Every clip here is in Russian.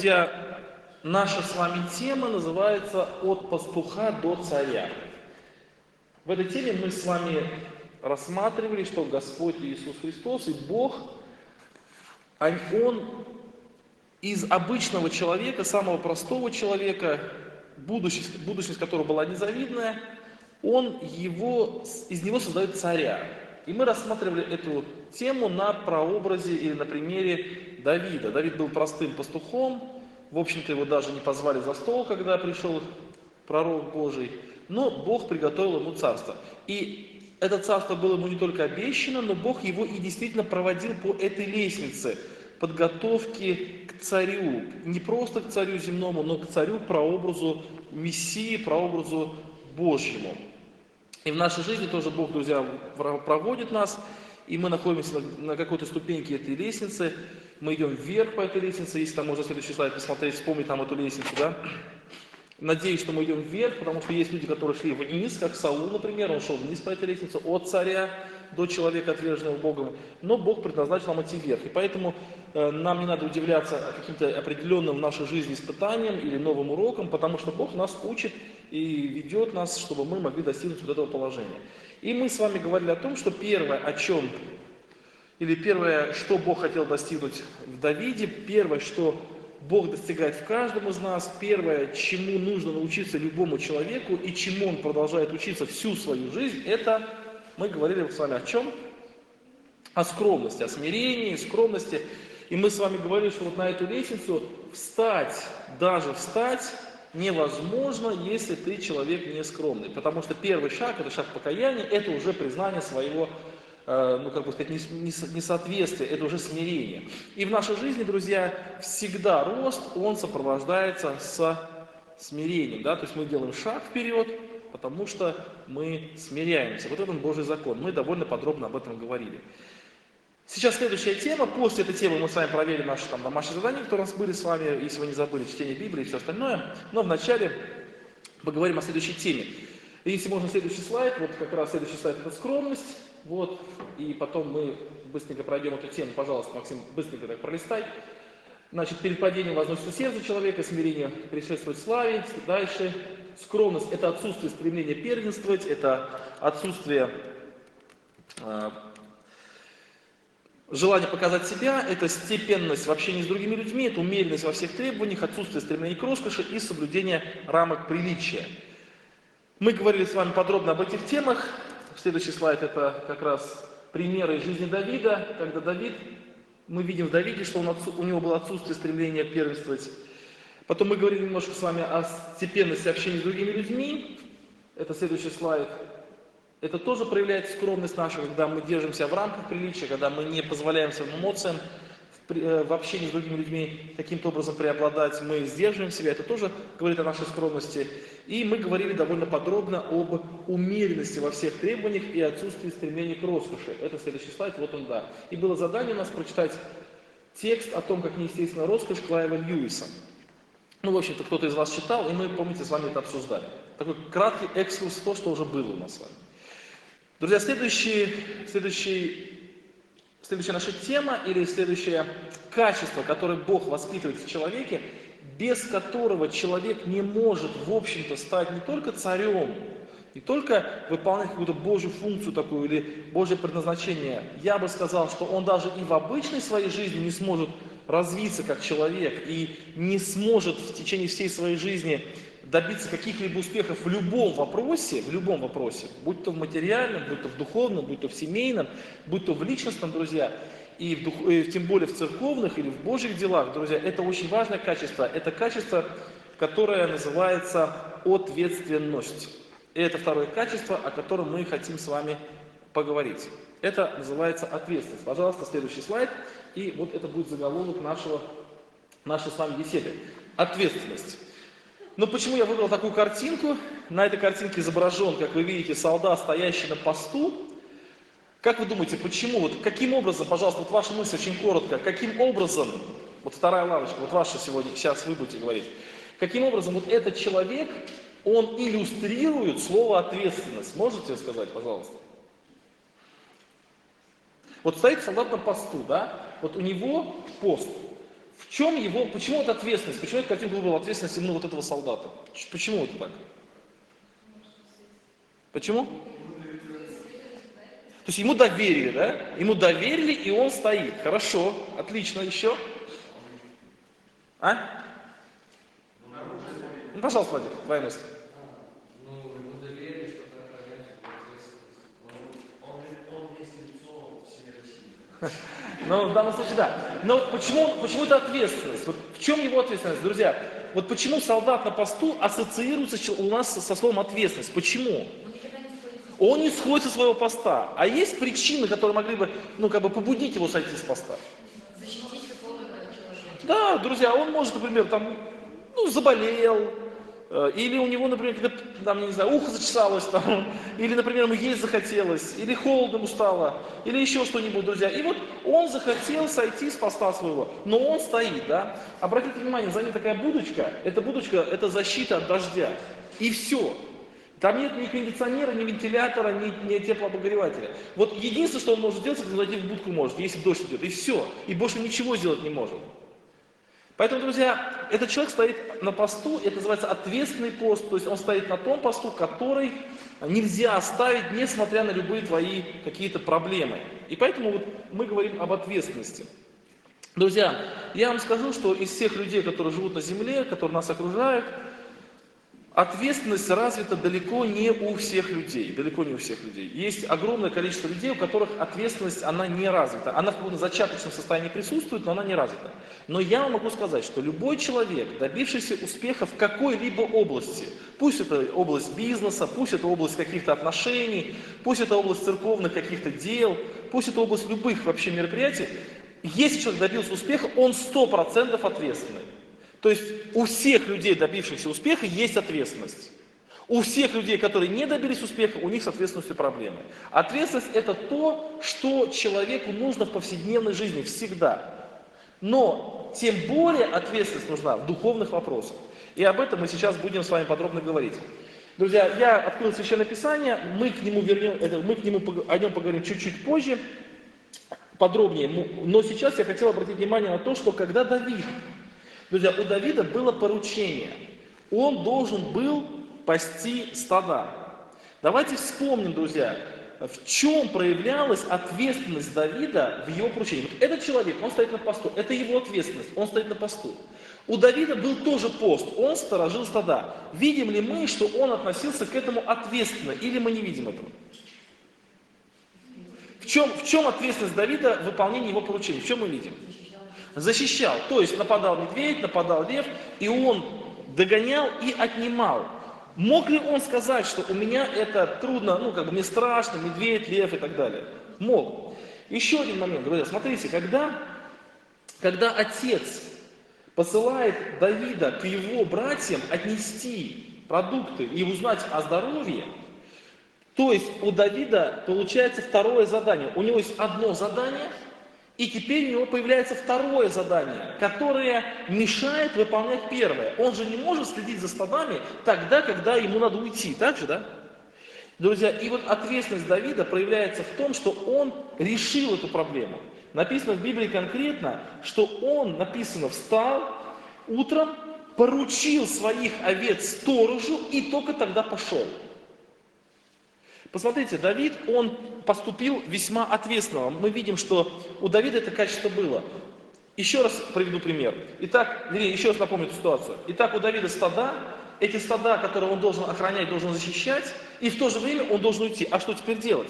друзья, наша с вами тема называется «От пастуха до царя». В этой теме мы с вами рассматривали, что Господь Иисус Христос и Бог, Он из обычного человека, самого простого человека, будущность которого была незавидная, из него создает царя. И мы рассматривали эту тему на прообразе или на примере Давида. Давид был простым пастухом, в общем-то его даже не позвали за стол, когда пришел пророк Божий, но Бог приготовил ему царство. И это царство было ему не только обещано, но Бог его и действительно проводил по этой лестнице подготовки к царю. Не просто к царю земному, но к царю прообразу Мессии, прообразу Божьему. И в нашей жизни тоже Бог, друзья, проводит нас, и мы находимся на какой-то ступеньке этой лестницы, мы идем вверх по этой лестнице, если там можно следующий слайд посмотреть, вспомнить там эту лестницу, да. Надеюсь, что мы идем вверх, потому что есть люди, которые шли вниз, как Саул, например, он шел вниз по этой лестнице, от царя до человека, отверженного Богом, но Бог предназначил нам идти вверх. И поэтому нам не надо удивляться каким-то определенным в нашей жизни испытаниям или новым урокам, потому что Бог нас учит и ведет нас, чтобы мы могли достигнуть вот этого положения. И мы с вами говорили о том, что первое, что Бог хотел достигнуть в Давиде, первое, что Бог достигает в каждом из нас, первое, чему нужно научиться любому человеку и чему он продолжает учиться всю свою жизнь, это, мы говорили с вами о чем? О скромности, о смирении, скромности. И мы с вами говорили, что вот на эту лестницу встать невозможно, если ты человек не скромный. Потому что первый шаг, это шаг покаяния, это уже признание своего, несоответствия, это уже смирение. И в нашей жизни, друзья, всегда рост, он сопровождается с смирением. Да? То есть мы делаем шаг вперед, потому что мы смиряемся. Вот этот Божий закон. Мы довольно подробно об этом говорили. Сейчас следующая тема. После этой темы мы с вами проверим наши домашние задания, которые у нас были с вами, если вы не забыли, чтение Библии и все остальное. Но вначале поговорим о следующей теме. Если можно следующий слайд, вот как раз следующий слайд это скромность. Вот, и потом мы быстренько пройдем эту тему. Пожалуйста, Максим, быстренько так пролистай. Значит, перед падением возносится сердце человека, смирение предшествует славе. Дальше. Скромность – это отсутствие стремления первенствовать, это отсутствие желание показать себя, это степенность в общении с другими людьми, это умеренность во всех требованиях, отсутствие стремления к роскоши и соблюдение рамок приличия. Мы говорили с вами подробно об этих темах. Следующий слайд это как раз примеры из жизни Давида, когда мы видим в Давиде, что у него было отсутствие стремления первенствовать. Потом мы говорили немножко с вами о степенности общения с другими людьми. Это следующий слайд. Это тоже проявляет скромность нашу, когда мы держимся в рамках приличия, когда мы не позволяем своим эмоциям в общении с другими людьми каким-то образом преобладать, мы сдерживаем себя, это тоже говорит о нашей скромности. И мы говорили довольно подробно об умеренности во всех требованиях и отсутствии стремления к роскоши. Это следующий слайд, вот он, да. И было задание у нас прочитать текст о том, как неестественная роскошь Клайва Льюиса. В общем-то, кто-то из вас читал, и мы, помните, с вами это обсуждали. Такой краткий экскурс в то, что уже было у нас с вами. Друзья, следующая наша тема или следующее качество, которое Бог воспитывает в человеке, без которого человек не может, в общем-то, стать не только царем, не только выполнять какую-то Божью функцию такую или Божье предназначение. Я бы сказал, что он даже и в обычной своей жизни не сможет развиться как человек и не сможет в течение всей своей жизни добиться каких-либо успехов в любом вопросе, будь то в материальном, будь то в духовном, будь то в семейном, будь то в личностном, друзья, и тем более в церковных или в Божьих делах, друзья, это очень важное качество. Это качество, которое называется ответственность. И это второе качество, о котором мы хотим с вами поговорить. Это называется ответственность. Пожалуйста, следующий слайд. И вот это будет заголовок нашей с вами беседы. Ответственность. Но почему я выбрал такую картинку? На этой картинке изображен, как вы видите, солдат, стоящий на посту. Как вы думаете, почему? Каким образом, пожалуйста, ваша мысль очень коротко, каким образом, вторая лавочка, ваша сегодня, сейчас вы будете говорить, каким образом этот человек, он иллюстрирует слово ответственность? Можете сказать, пожалуйста? Стоит солдат на посту, да? У него пост. В чем его, почему это ответственность? Почему эта картинка выбрала ответственность именно вот этого солдата? Почему это так? Почему? То есть ему доверили, да? Ему доверили, и он стоит. Хорошо, отлично, еще? А? Ну, пожалуйста, Владимир, твоя мысль. Ему доверили что-то охранять, он есть лицо всей России. Ну, в данном случае, да. Но почему это ответственность? Вот в чем его ответственность, друзья? Вот почему солдат на посту ассоциируется у нас со словом ответственность? Почему? Он не сходит со своего поста. А есть причины, которые могли бы, побудить его сойти с поста? Защитить какого-то человека. Да, друзья, он может, например, заболел, или у него, например, не знаю, ухо зачесалось, или, например, ему есть захотелось, или холодно ему стало, или еще что-нибудь, друзья. И вот он захотел сойти с поста своего, но он стоит, да. Обратите внимание, за ним такая будочка, это защита от дождя. И все. Там нет ни кондиционера, ни вентилятора, ни теплообогревателя. Вот единственное, что он может сделать, это зайти в будку может, если дождь идет, и все. И больше ничего сделать не может. Поэтому, друзья, этот человек стоит на посту, это называется ответственный пост, то есть он стоит на том посту, который нельзя оставить, несмотря на любые твои какие-то проблемы. И поэтому вот мы говорим об ответственности. Друзья, я вам скажу, что из всех людей, которые живут на земле, которые нас окружают, ответственность развита далеко не у всех людей, Есть огромное количество людей, у которых ответственность, она не развита. Она в каком-то зачаточном состоянии присутствует, но она не развита. Но я вам могу сказать, что любой человек, добившийся успеха в какой-либо области, пусть это область бизнеса, пусть это область каких-то отношений, пусть это область церковных каких-то дел, пусть это область любых вообще мероприятий, если человек добился успеха, он 100% ответственный. То есть у всех людей, добившихся успеха, есть ответственность. У всех людей, которые не добились успеха, у них с ответственностью проблемы. Ответственность – это то, что человеку нужно в повседневной жизни всегда. Но тем более ответственность нужна в духовных вопросах. И об этом мы сейчас будем с вами подробно говорить. Друзья, я открыл Священное Писание, мы о нем поговорим чуть-чуть позже, подробнее. Но сейчас я хотел обратить внимание на то, что когда Давид, друзья, у Давида было поручение. Он должен был пасти стада. Давайте вспомним, друзья, в чем проявлялась ответственность Давида в его поручении. Вот этот человек, он стоит на посту, это его ответственность, он стоит на посту. У Давида был тоже пост, он сторожил стада. Видим ли мы, что он относился к этому ответственно, или мы не видим этого? В чем ответственность Давида в выполнении его поручений? В чем мы видим? Защищал, то есть нападал медведь, нападал лев, и он догонял и отнимал. Мог ли он сказать, что у меня это трудно, мне страшно, медведь, лев и так далее? Мог. Еще один момент, друзья, смотрите, когда отец посылает Давида к его братьям отнести продукты и узнать о здоровье, то есть у Давида получается второе задание. У него есть одно задание, и теперь у него появляется второе задание, которое мешает выполнять первое. Он же не может следить за стадами тогда, когда ему надо уйти, так же, да? Друзья, и вот ответственность Давида проявляется в том, что он решил эту проблему. Написано в Библии конкретно, что он, встал утром, поручил своих овец сторожу и только тогда пошел. Посмотрите, Давид, он поступил весьма ответственно. Мы видим, что у Давида это качество было. Еще раз приведу пример. Еще раз напомню эту ситуацию. Итак, у Давида стада, эти стада, которые он должен охранять, должен защищать, и в то же время он должен уйти. А что теперь делать?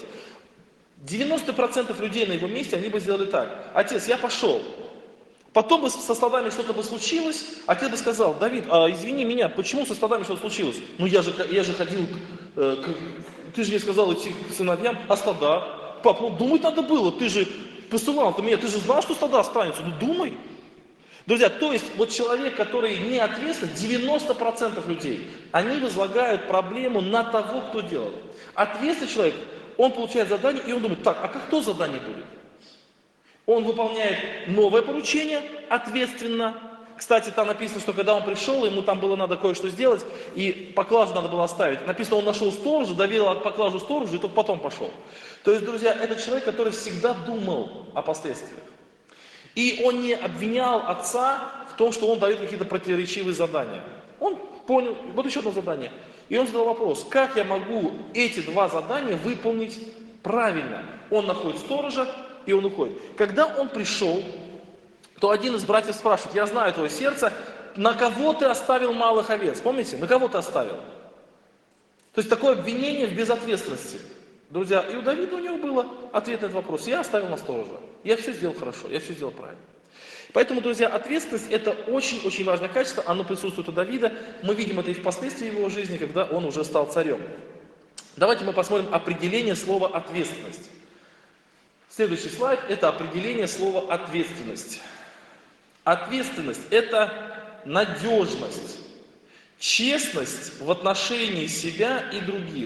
90% людей на его месте, они бы сделали так. Отец, я пошел. Потом бы со стадами что-то бы случилось, отец бы сказал: Давид, извини меня, почему со стадами что-то случилось? Я же ходил, ты же мне сказал идти к сыновьям, а стада? Пап, думать надо было, ты же посылал меня, ты же знал, что стада останется, думай. Друзья, то есть вот человек, который не ответственен, 90% людей, они возлагают проблему на того, кто делает. Ответственный человек, он получает задание, и он думает: так, а как то задание будет? Он выполняет новое поручение ответственно. Кстати, там написано, что когда он пришел, ему там было надо кое-что сделать, и поклажу надо было оставить. Написано, он нашел сторожа, доверил поклажу сторожу, и тот потом пошел. То есть, друзья, это человек, который всегда думал о последствиях. И он не обвинял отца в том, что он дает какие-то противоречивые задания. Он понял, вот еще одно задание. И он задал вопрос, как я могу эти два задания выполнить правильно? Он находит сторожа, и он уходит. Когда он пришел, то один из братьев спрашивает, я знаю твое сердце, на кого ты оставил малых овец? Помните, на кого ты оставил? То есть такое обвинение в безответственности. Друзья, и у Давида у него был ответ на этот вопрос. Я оставил на сторожа. Я все сделал хорошо, я все сделал правильно. Поэтому, друзья, ответственность это очень-очень важное качество. Оно присутствует у Давида. Мы видим это и впоследствии в его жизни, когда он уже стал царем. Давайте мы посмотрим определение слова «ответственность». Следующий слайд – это определение слова «ответственность». Ответственность – это надежность, честность в отношении себя и других.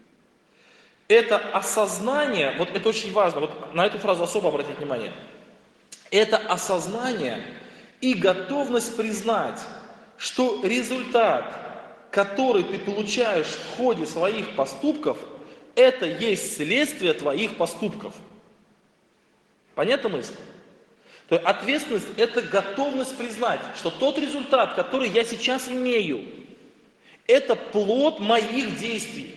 Это осознание, вот это очень важно, вот на эту фразу особо обратить внимание. Это осознание и готовность признать, что результат, который ты получаешь в ходе своих поступков, это есть следствие твоих поступков. Понятна мысль? То есть ответственность – это готовность признать, что тот результат, который я сейчас имею, это плод моих действий.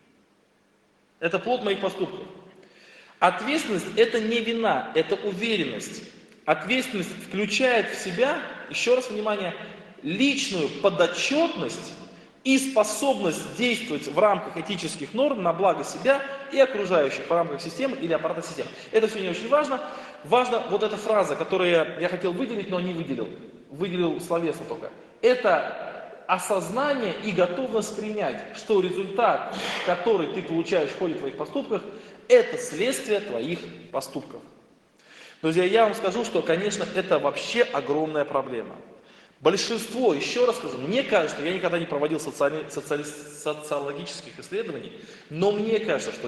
Это плод моих поступков. Ответственность – это не вина, это уверенность. Ответственность включает в себя, еще раз внимание, личную подотчетность и способность действовать в рамках этических норм на благо себя и окружающих, в рамках системы или аппарата системы. Это все не очень важно. Важна вот эта фраза, которую я хотел выделить, но не выделил. Выделил словесно только. Это осознание и готовность принять, что результат, который ты получаешь в ходе твоих поступков, это следствие твоих поступков. Друзья, я вам скажу, что, конечно, это вообще огромная проблема. Большинство, еще раз скажу, мне кажется, я никогда не проводил социологических исследований, но мне кажется, что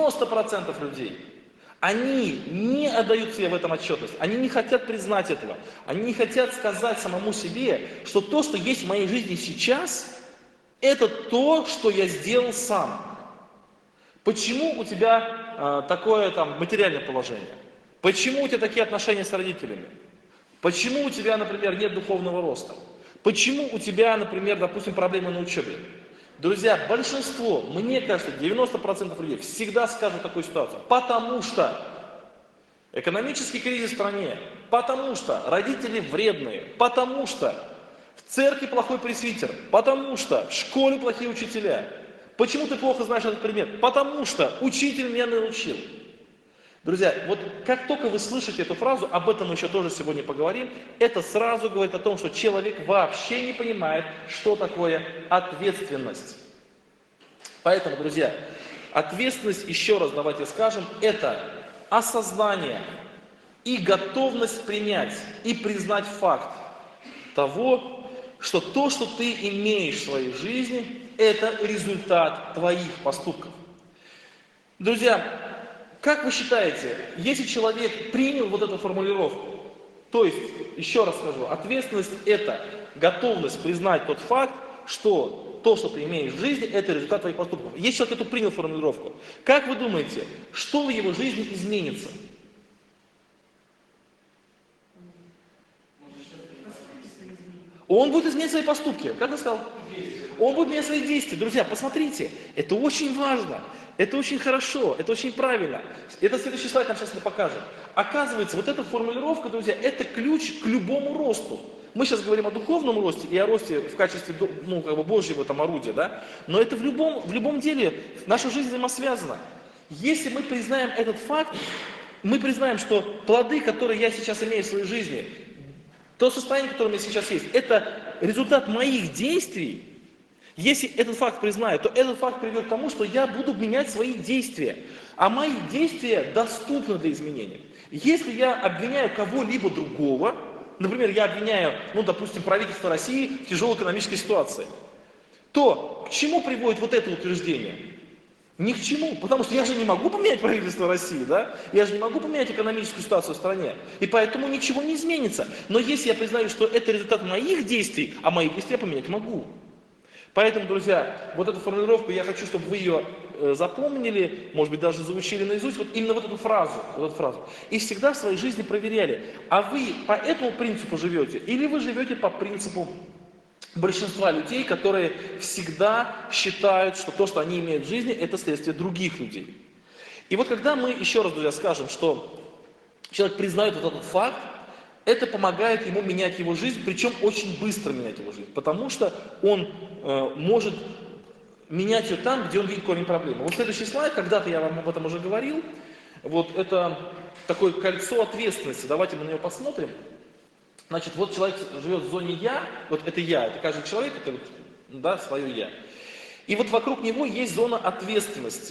90% людей, они не отдают себе в этом отчетность, они не хотят признать этого, они не хотят сказать самому себе, что то, что есть в моей жизни сейчас, это то, что я сделал сам. Почему у тебя такое там материальное положение? Почему у тебя такие отношения с родителями? Почему у тебя, например, нет духовного роста? Почему у тебя, например, допустим, проблемы на учебе? Друзья, большинство, мне кажется, 90% людей всегда скажут такую ситуацию. Потому что экономический кризис в стране, потому что родители вредные, потому что в церкви плохой пресвитер, потому что в школе плохие учителя. Почему ты плохо знаешь этот предмет? Потому что учитель меня научил. Друзья, вот как только вы слышите эту фразу, об этом мы еще тоже сегодня поговорим, это сразу говорит о том, что человек вообще не понимает, что такое ответственность. Поэтому, друзья, ответственность, еще раз давайте скажем, это осознание и готовность принять и признать факт того, что то, что ты имеешь в своей жизни, это результат твоих поступков. Друзья, как вы считаете, если человек принял вот эту формулировку, то есть, еще раз скажу, ответственность – это готовность признать тот факт, что то, что ты имеешь в жизни, это результат твоих поступков. Если человек эту принял формулировку, как вы думаете, что в его жизни изменится? Он будет изменять свои поступки. Как я сказал? Он будет менять свои действия. Друзья, посмотрите, это очень важно. Это очень хорошо, это очень правильно. Это следующий слайд нам сейчас покажет. Оказывается, вот эта формулировка, друзья, это ключ к любому росту. Мы сейчас говорим о духовном росте и о росте в качестве Божьего там, орудия, да? Но это в любом деле наша жизнь взаимосвязана. Если мы признаем этот факт, мы признаем, что плоды, которые я сейчас имею в своей жизни, то состояние, которое у меня сейчас есть, это результат моих действий. Если этот факт признаю, то этот факт приведет к тому, что я буду менять свои действия. А мои действия доступны для изменения. Если я обвиняю кого-либо другого, например, я обвиняю, допустим, правительство России в тяжелой экономической ситуации, то к чему приводит вот это утверждение? Ни к чему, потому что я же не могу поменять правительство России, да? Я же не могу поменять экономическую ситуацию в стране, и поэтому ничего не изменится. Но если я признаю, что это результат моих действий, а мои действия я поменять могу. Поэтому, друзья, вот эту формулировку я хочу, чтобы вы ее запомнили, может быть, даже заучили наизусть вот именно вот эту фразу. И всегда в своей жизни проверяли, а вы по этому принципу живете, или вы живете по принципу большинства людей, которые всегда считают, что то, что они имеют в жизни, это следствие других людей. И вот когда мы, еще раз, друзья, скажем, что человек признает вот этот факт, это помогает ему менять его жизнь, причем очень быстро менять его жизнь, потому что он может менять ее там, где он видит корень проблемы. Вот следующий слайд, когда-то я вам об этом уже говорил, вот это такое кольцо ответственности, давайте мы на него посмотрим. Значит, вот человек живет в зоне «я», вот это «я», это каждый человек, это вот, да, свое «я». И вот вокруг него есть зона ответственности.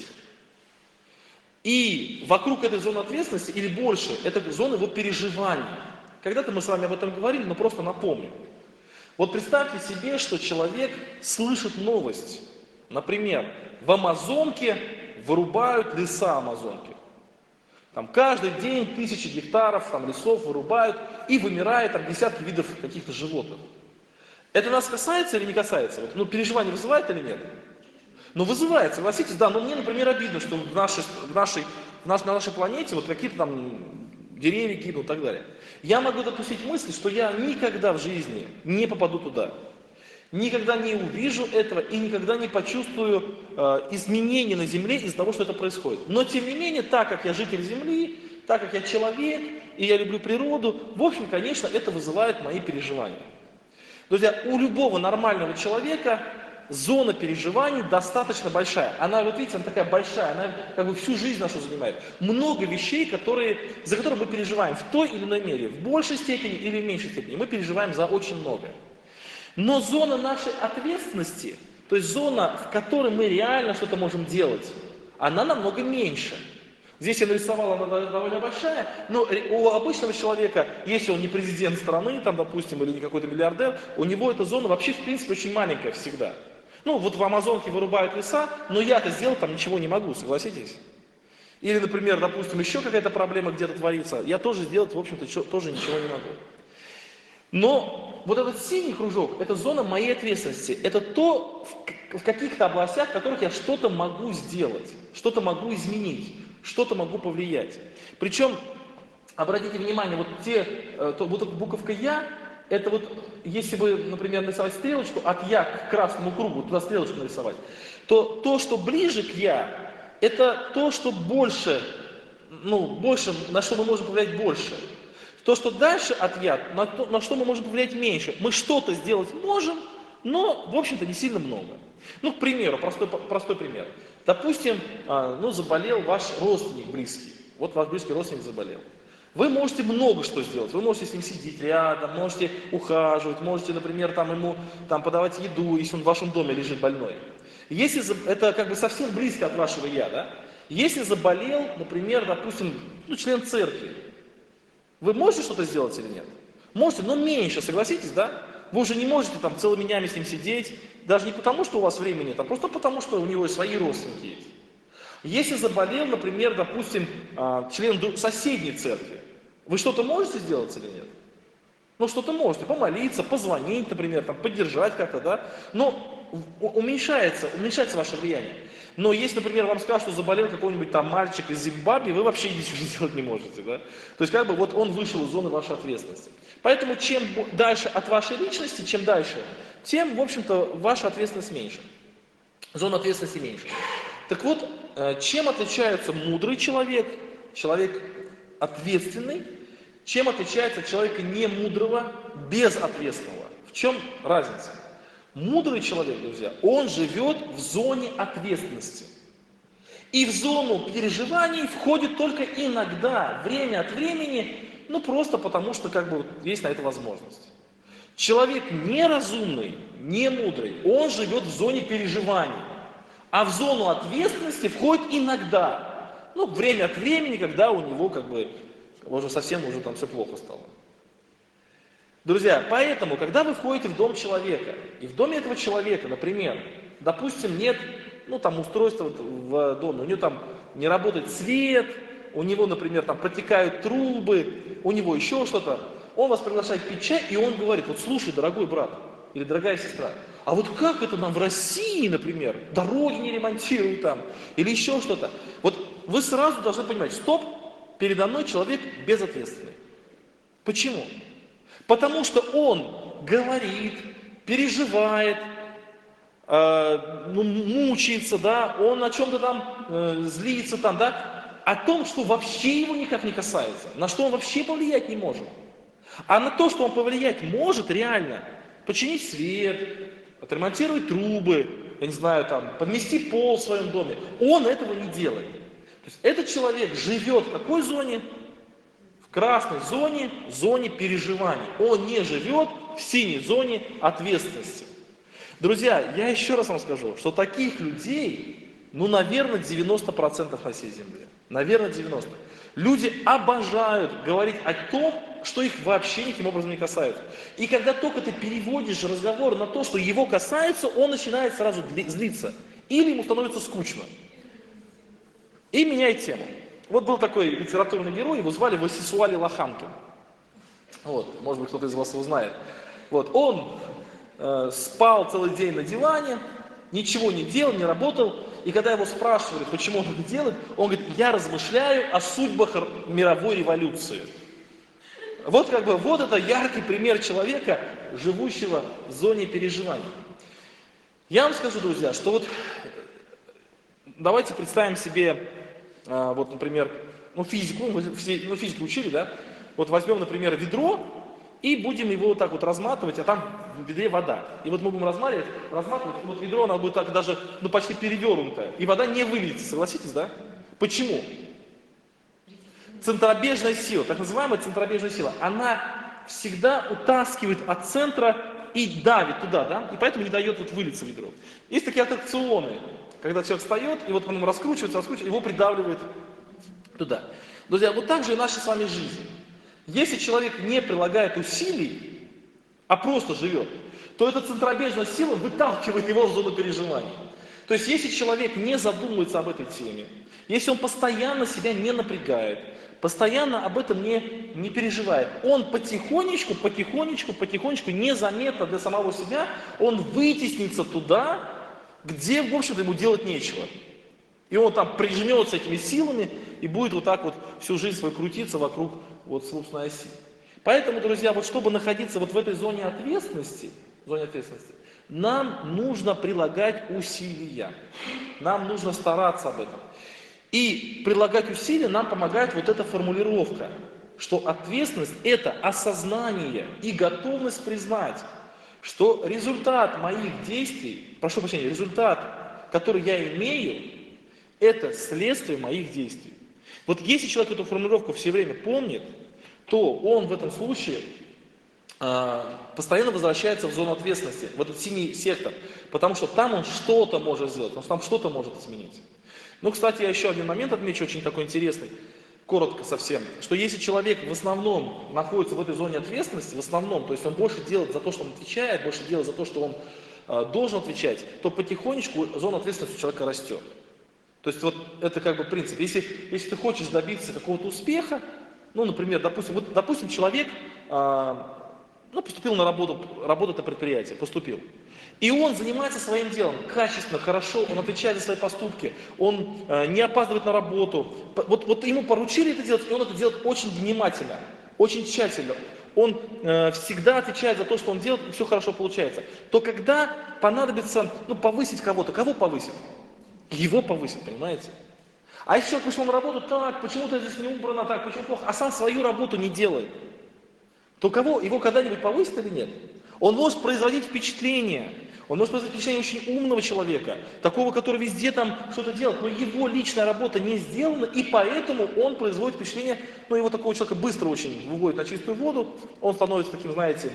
И вокруг этой зоны ответственности, или больше, это зона его переживаний. Когда-то мы с вами об этом говорили, но просто напомню. Вот представьте себе, что человек слышит новость. Например, в Амазонке вырубают леса Амазонки. Там каждый день тысячи гектаров там, лесов вырубают и вымирает там, десятки видов каких-то животных. Это нас касается или не касается? Вот, ну, переживание вызывает или нет? Ну, вызывает, согласитесь, да. Но мне, например, обидно, что на нашей планете вот какие-то там деревья гибнут и так далее. Я могу допустить мысль, что я никогда в жизни не попаду туда. Никогда не увижу этого и никогда не почувствую изменений на Земле из-за того, что это происходит. Но тем не менее, так как я житель Земли, так как я человек и я люблю природу, в общем, конечно, это вызывает мои переживания. Друзья, у любого нормального человека зона переживаний достаточно большая. Она, вот видите, она такая большая, она как бы всю жизнь нашу занимает. Много вещей, за которые мы переживаем в той или иной мере, в большей степени или в меньшей степени. Мы переживаем за очень многое. Но зона нашей ответственности, то есть зона, в которой мы реально что-то можем делать, она намного меньше. Здесь я нарисовал, она довольно большая, но у обычного человека, если он не президент страны, там, допустим, или не какой-то миллиардер, у него эта зона вообще, в принципе, очень маленькая всегда. Ну, вот в Амазонке вырубают леса, но я-то сделать там ничего не могу, согласитесь? Или, например, допустим, еще какая-то проблема где-то творится, я тоже сделать, в общем-то, тоже ничего не могу. Но вот этот синий кружок, это зона моей ответственности. Это то, в каких-то областях, в которых я что-то могу сделать, что-то могу изменить, что-то могу повлиять. Причем, обратите внимание, вот эта буковка «Я», это вот, если бы, например, нарисовать стрелочку от «Я» к красному кругу, туда стрелочку нарисовать, то, что ближе к «Я», это то, что больше, на что мы можем повлиять больше. То, что дальше от «я», на что мы можем повлиять меньше. Мы что-то сделать можем, но, в общем-то, не сильно много. Ну, к примеру, простой пример. Допустим, заболел ваш родственник близкий. Вот ваш близкий родственник заболел. Вы можете много что сделать. Вы можете с ним сидеть рядом, можете ухаживать, можете, например, ему подавать еду, если он в вашем доме лежит больной. Если это как бы совсем близко от вашего «я», да? Если заболел, например, допустим, член церкви, вы можете что-то сделать или нет? Можете, но меньше, согласитесь, да? Вы уже не можете целыми днями с ним сидеть, даже не потому, что у вас времени нет, а просто потому, что у него и свои родственники есть. Если заболел, например, допустим, член соседней церкви, вы что-то можете сделать или нет? Ну, что-то можете, помолиться, позвонить, например, поддержать как-то, да? Но уменьшается ваше влияние. Но если, например, вам скажут, что заболел какой-нибудь мальчик из Зимбабве, вы вообще ничего сделать не можете, да? То есть, вот он вышел из зоны вашей ответственности. Поэтому, чем дальше от вашей личности, чем дальше, тем, в общем-то, ваша ответственность меньше. Зона ответственности меньше. Так вот, чем отличается мудрый человек, человек ответственный, чем отличается от человека немудрого, безответственного? В чем разница? Мудрый человек, друзья, он живет в зоне ответственности. И в зону переживаний входит только иногда, время от времени, просто потому что есть на это возможность. Человек неразумный, не мудрый, он живет в зоне переживаний. А в зону ответственности входит иногда. Время от времени, когда у него уже совсем все плохо стало. Друзья, поэтому, когда вы входите в дом человека, и в доме этого человека, например, допустим, нет, устройства в доме, у него не работает свет, у него, например, протекают трубы, у него еще что-то, он вас приглашает пить чай, и он говорит: вот слушай, дорогой брат или дорогая сестра, а вот как это нам в России, например, дороги не ремонтируют там, или еще что-то. Вот вы сразу должны понимать, стоп, передо мной человек безответственный. Почему? Потому что он говорит, переживает, мучается, да, он о чем-то там злится, там, да, о том, что вообще его никак не касается, на что он вообще повлиять не может. А на то, что он повлиять может реально, починить свет, отремонтировать трубы, я не знаю, там, подмести пол в своем доме, он этого не делает. То есть этот человек живет в какой зоне? В красной зоне, зоне переживаний. Он не живет в синей зоне ответственности. Друзья, я еще раз вам скажу, что таких людей, наверное, 90% на всей земле. Наверное, 90%. Люди обожают говорить о том, что их вообще никаким образом не касается. И когда только ты переводишь разговор на то, что его касается, он начинает сразу злиться. Или ему становится скучно. И меняет тему. Вот был такой литературный герой, его звали Васисуали Лоханкин. Вот, может быть, кто-то из вас его знает. Вот, он спал целый день на диване, ничего не делал, не работал. И когда его спрашивали, почему он это делает, он говорит, я размышляю о судьбах мировой революции. Вот вот это яркий пример человека, живущего в зоне переживаний. Я вам скажу, друзья, что вот давайте представим себе, вот, например, физику, мы физику учили, да? Вот возьмем, например, ведро и будем его вот так вот разматывать, а там в ведре вода. И вот мы будем разматывать, и вот ведро, оно будет так даже, почти перевернутое, и вода не выльется, согласитесь, да? Почему? Центробежная сила, так называемая центробежная сила, она всегда утаскивает от центра и давит туда, да? И поэтому не дает вот вылиться ведро. Есть такие аттракционы, когда человек встает, и вот он раскручивается, его придавливает туда. Друзья, вот так же и наша с вами жизнь. Если человек не прилагает усилий, а просто живет, то эта центробежная сила выталкивает его в зону переживаний. То есть, если человек не задумывается об этой теме, если он постоянно себя не напрягает, постоянно об этом не переживает, он потихонечку, незаметно для самого себя, он вытеснится туда, где, в общем-то, ему делать нечего. И он там прижмется этими силами и будет вот так вот всю жизнь свою крутиться вокруг вот собственной оси. Поэтому, друзья, вот чтобы находиться вот в этой зоне ответственности, нам нужно прилагать усилия. Нам нужно стараться об этом. И прилагать усилия нам помогает вот эта формулировка, что ответственность – это осознание и готовность признать, что результат моих действий, результат, который я имею, это следствие моих действий. Вот если человек эту формулировку все время помнит, то он в этом случае постоянно возвращается в зону ответственности, в этот синий сектор, потому что там он что-то может сделать, он там что-то может изменить. Кстати, я еще один момент отмечу, очень такой интересный, коротко совсем, что если человек в основном находится в этой зоне ответственности, то есть он больше делает за то, что он отвечает, больше делает за то, что он должен отвечать, то потихонечку зона ответственности у человека растет. То есть вот это принцип. Если ты хочешь добиться какого-то успеха, например, допустим, человек поступил на работу на предприятие, поступил. И он занимается своим делом качественно, хорошо, он отвечает за свои поступки, он не опаздывает на работу. Вот ему поручили это делать, и он это делает очень внимательно, очень тщательно. Он всегда отвечает за то, что он делает, и все хорошо получается. То когда понадобится повысить кого-то, кого повысить? Его повысить, понимаете? А если человек пришел на работу, так, почему-то здесь не убрано, так, почему плохо, а сам свою работу не делает, то его когда-нибудь повысит или нет? Он может производить впечатление. Он может производить впечатление очень умного человека, такого, который везде там что-то делает, но его личная работа не сделана, и поэтому он производит впечатление, его такого человека быстро очень выводит на чистую воду, он становится таким, знаете,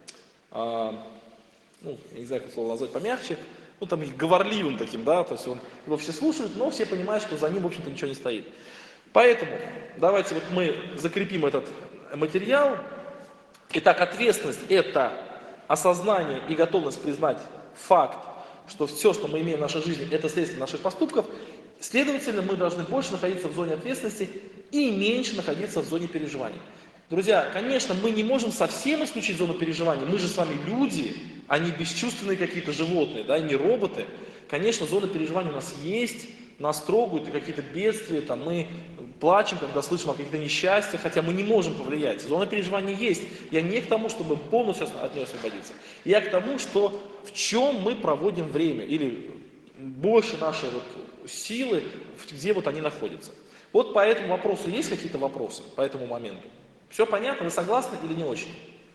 я не знаю, как слово назвать помягче, говорливым таким, да, то есть его все слушают, но все понимают, что за ним, в общем-то, ничего не стоит. Поэтому давайте мы закрепим этот материал. Итак, ответственность – это осознание и готовность признать факт, что все, что мы имеем в нашей жизни, это следствие наших поступков. Следовательно, мы должны больше находиться в зоне ответственности и меньше находиться в зоне переживаний. Друзья, конечно, мы не можем совсем исключить зону переживаний, мы же с вами люди, они бесчувственные какие-то животные, да, не роботы. Конечно, зона переживания у нас есть, нас трогают и какие-то бедствия, там, мы плачем, когда слышим о каких-то несчастьях, хотя мы не можем повлиять. Зона переживания есть. Я не к тому, чтобы полностью от нее освободиться. Я к тому, что в чем мы проводим время, или больше нашей вот силы, где вот они находятся. Вот по этому вопросу есть какие-то вопросы, по этому моменту? Все понятно? Вы согласны или не очень?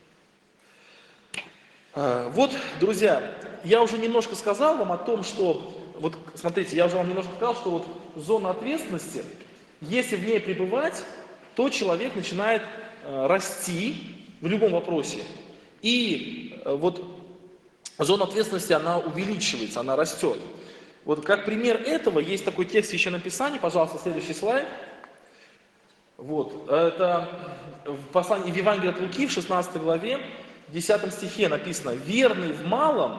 Вот, друзья, я уже немножко сказал вам о том, что, вот смотрите, я уже вам немножко сказал, что вот зона ответственности, если в ней пребывать, то человек начинает расти в любом вопросе. И вот зона ответственности, она увеличивается, она растет. Вот как пример этого есть такой текст Священного Писания, пожалуйста, следующий слайд. Вот, это в послании в Евангелии от Луки в 16 главе, в 10 стихе написано: «Верный в малом,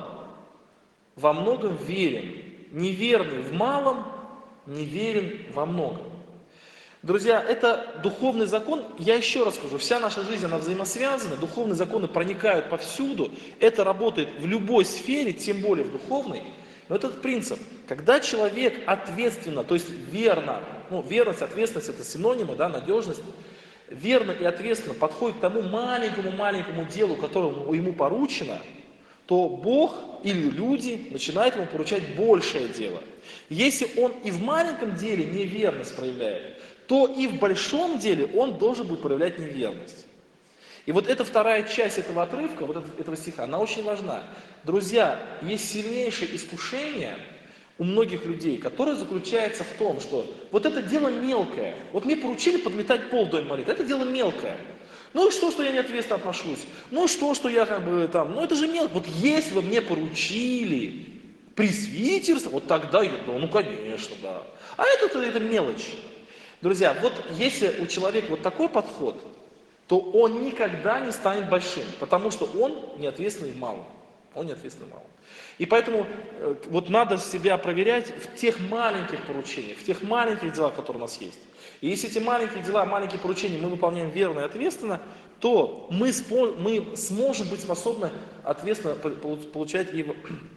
во многом верен, неверный в малом, неверен во многом». Друзья, это духовный закон, я еще раз скажу, вся наша жизнь, она взаимосвязана, духовные законы проникают повсюду, это работает в любой сфере, тем более в духовной. Но этот принцип, когда человек ответственно, то есть верно, верность, ответственность это синонимы, да, надежность, верно и ответственно подходит к тому маленькому делу, которому ему поручено, то Бог или люди начинают ему поручать большее дело. Если он и в маленьком деле неверность проявляет, то и в большом деле он должен будет проявлять неверность. И вот эта вторая часть этого отрывка, вот этого стиха, она очень важна. Друзья, есть сильнейшее искушение у многих людей, которое заключается в том, что вот это дело мелкое. Вот мне поручили подметать пол в доме молитвы, это дело мелкое. Ну и что я неответственно отношусь? Ну и что я как бы там, ну это же мелко. Вот если бы мне поручили пресвитерство, вот тогда я, ну конечно, да. А это мелочь. Друзья, вот если у человека вот такой подход, то он никогда не станет большим, потому что он неответственный в малом. Он неответственный в малом. И поэтому вот надо себя проверять в тех маленьких поручениях, в тех маленьких делах, которые у нас есть. И если эти маленькие дела, маленькие поручения мы выполняем верно и ответственно, то мы сможем быть способны ответственно получать и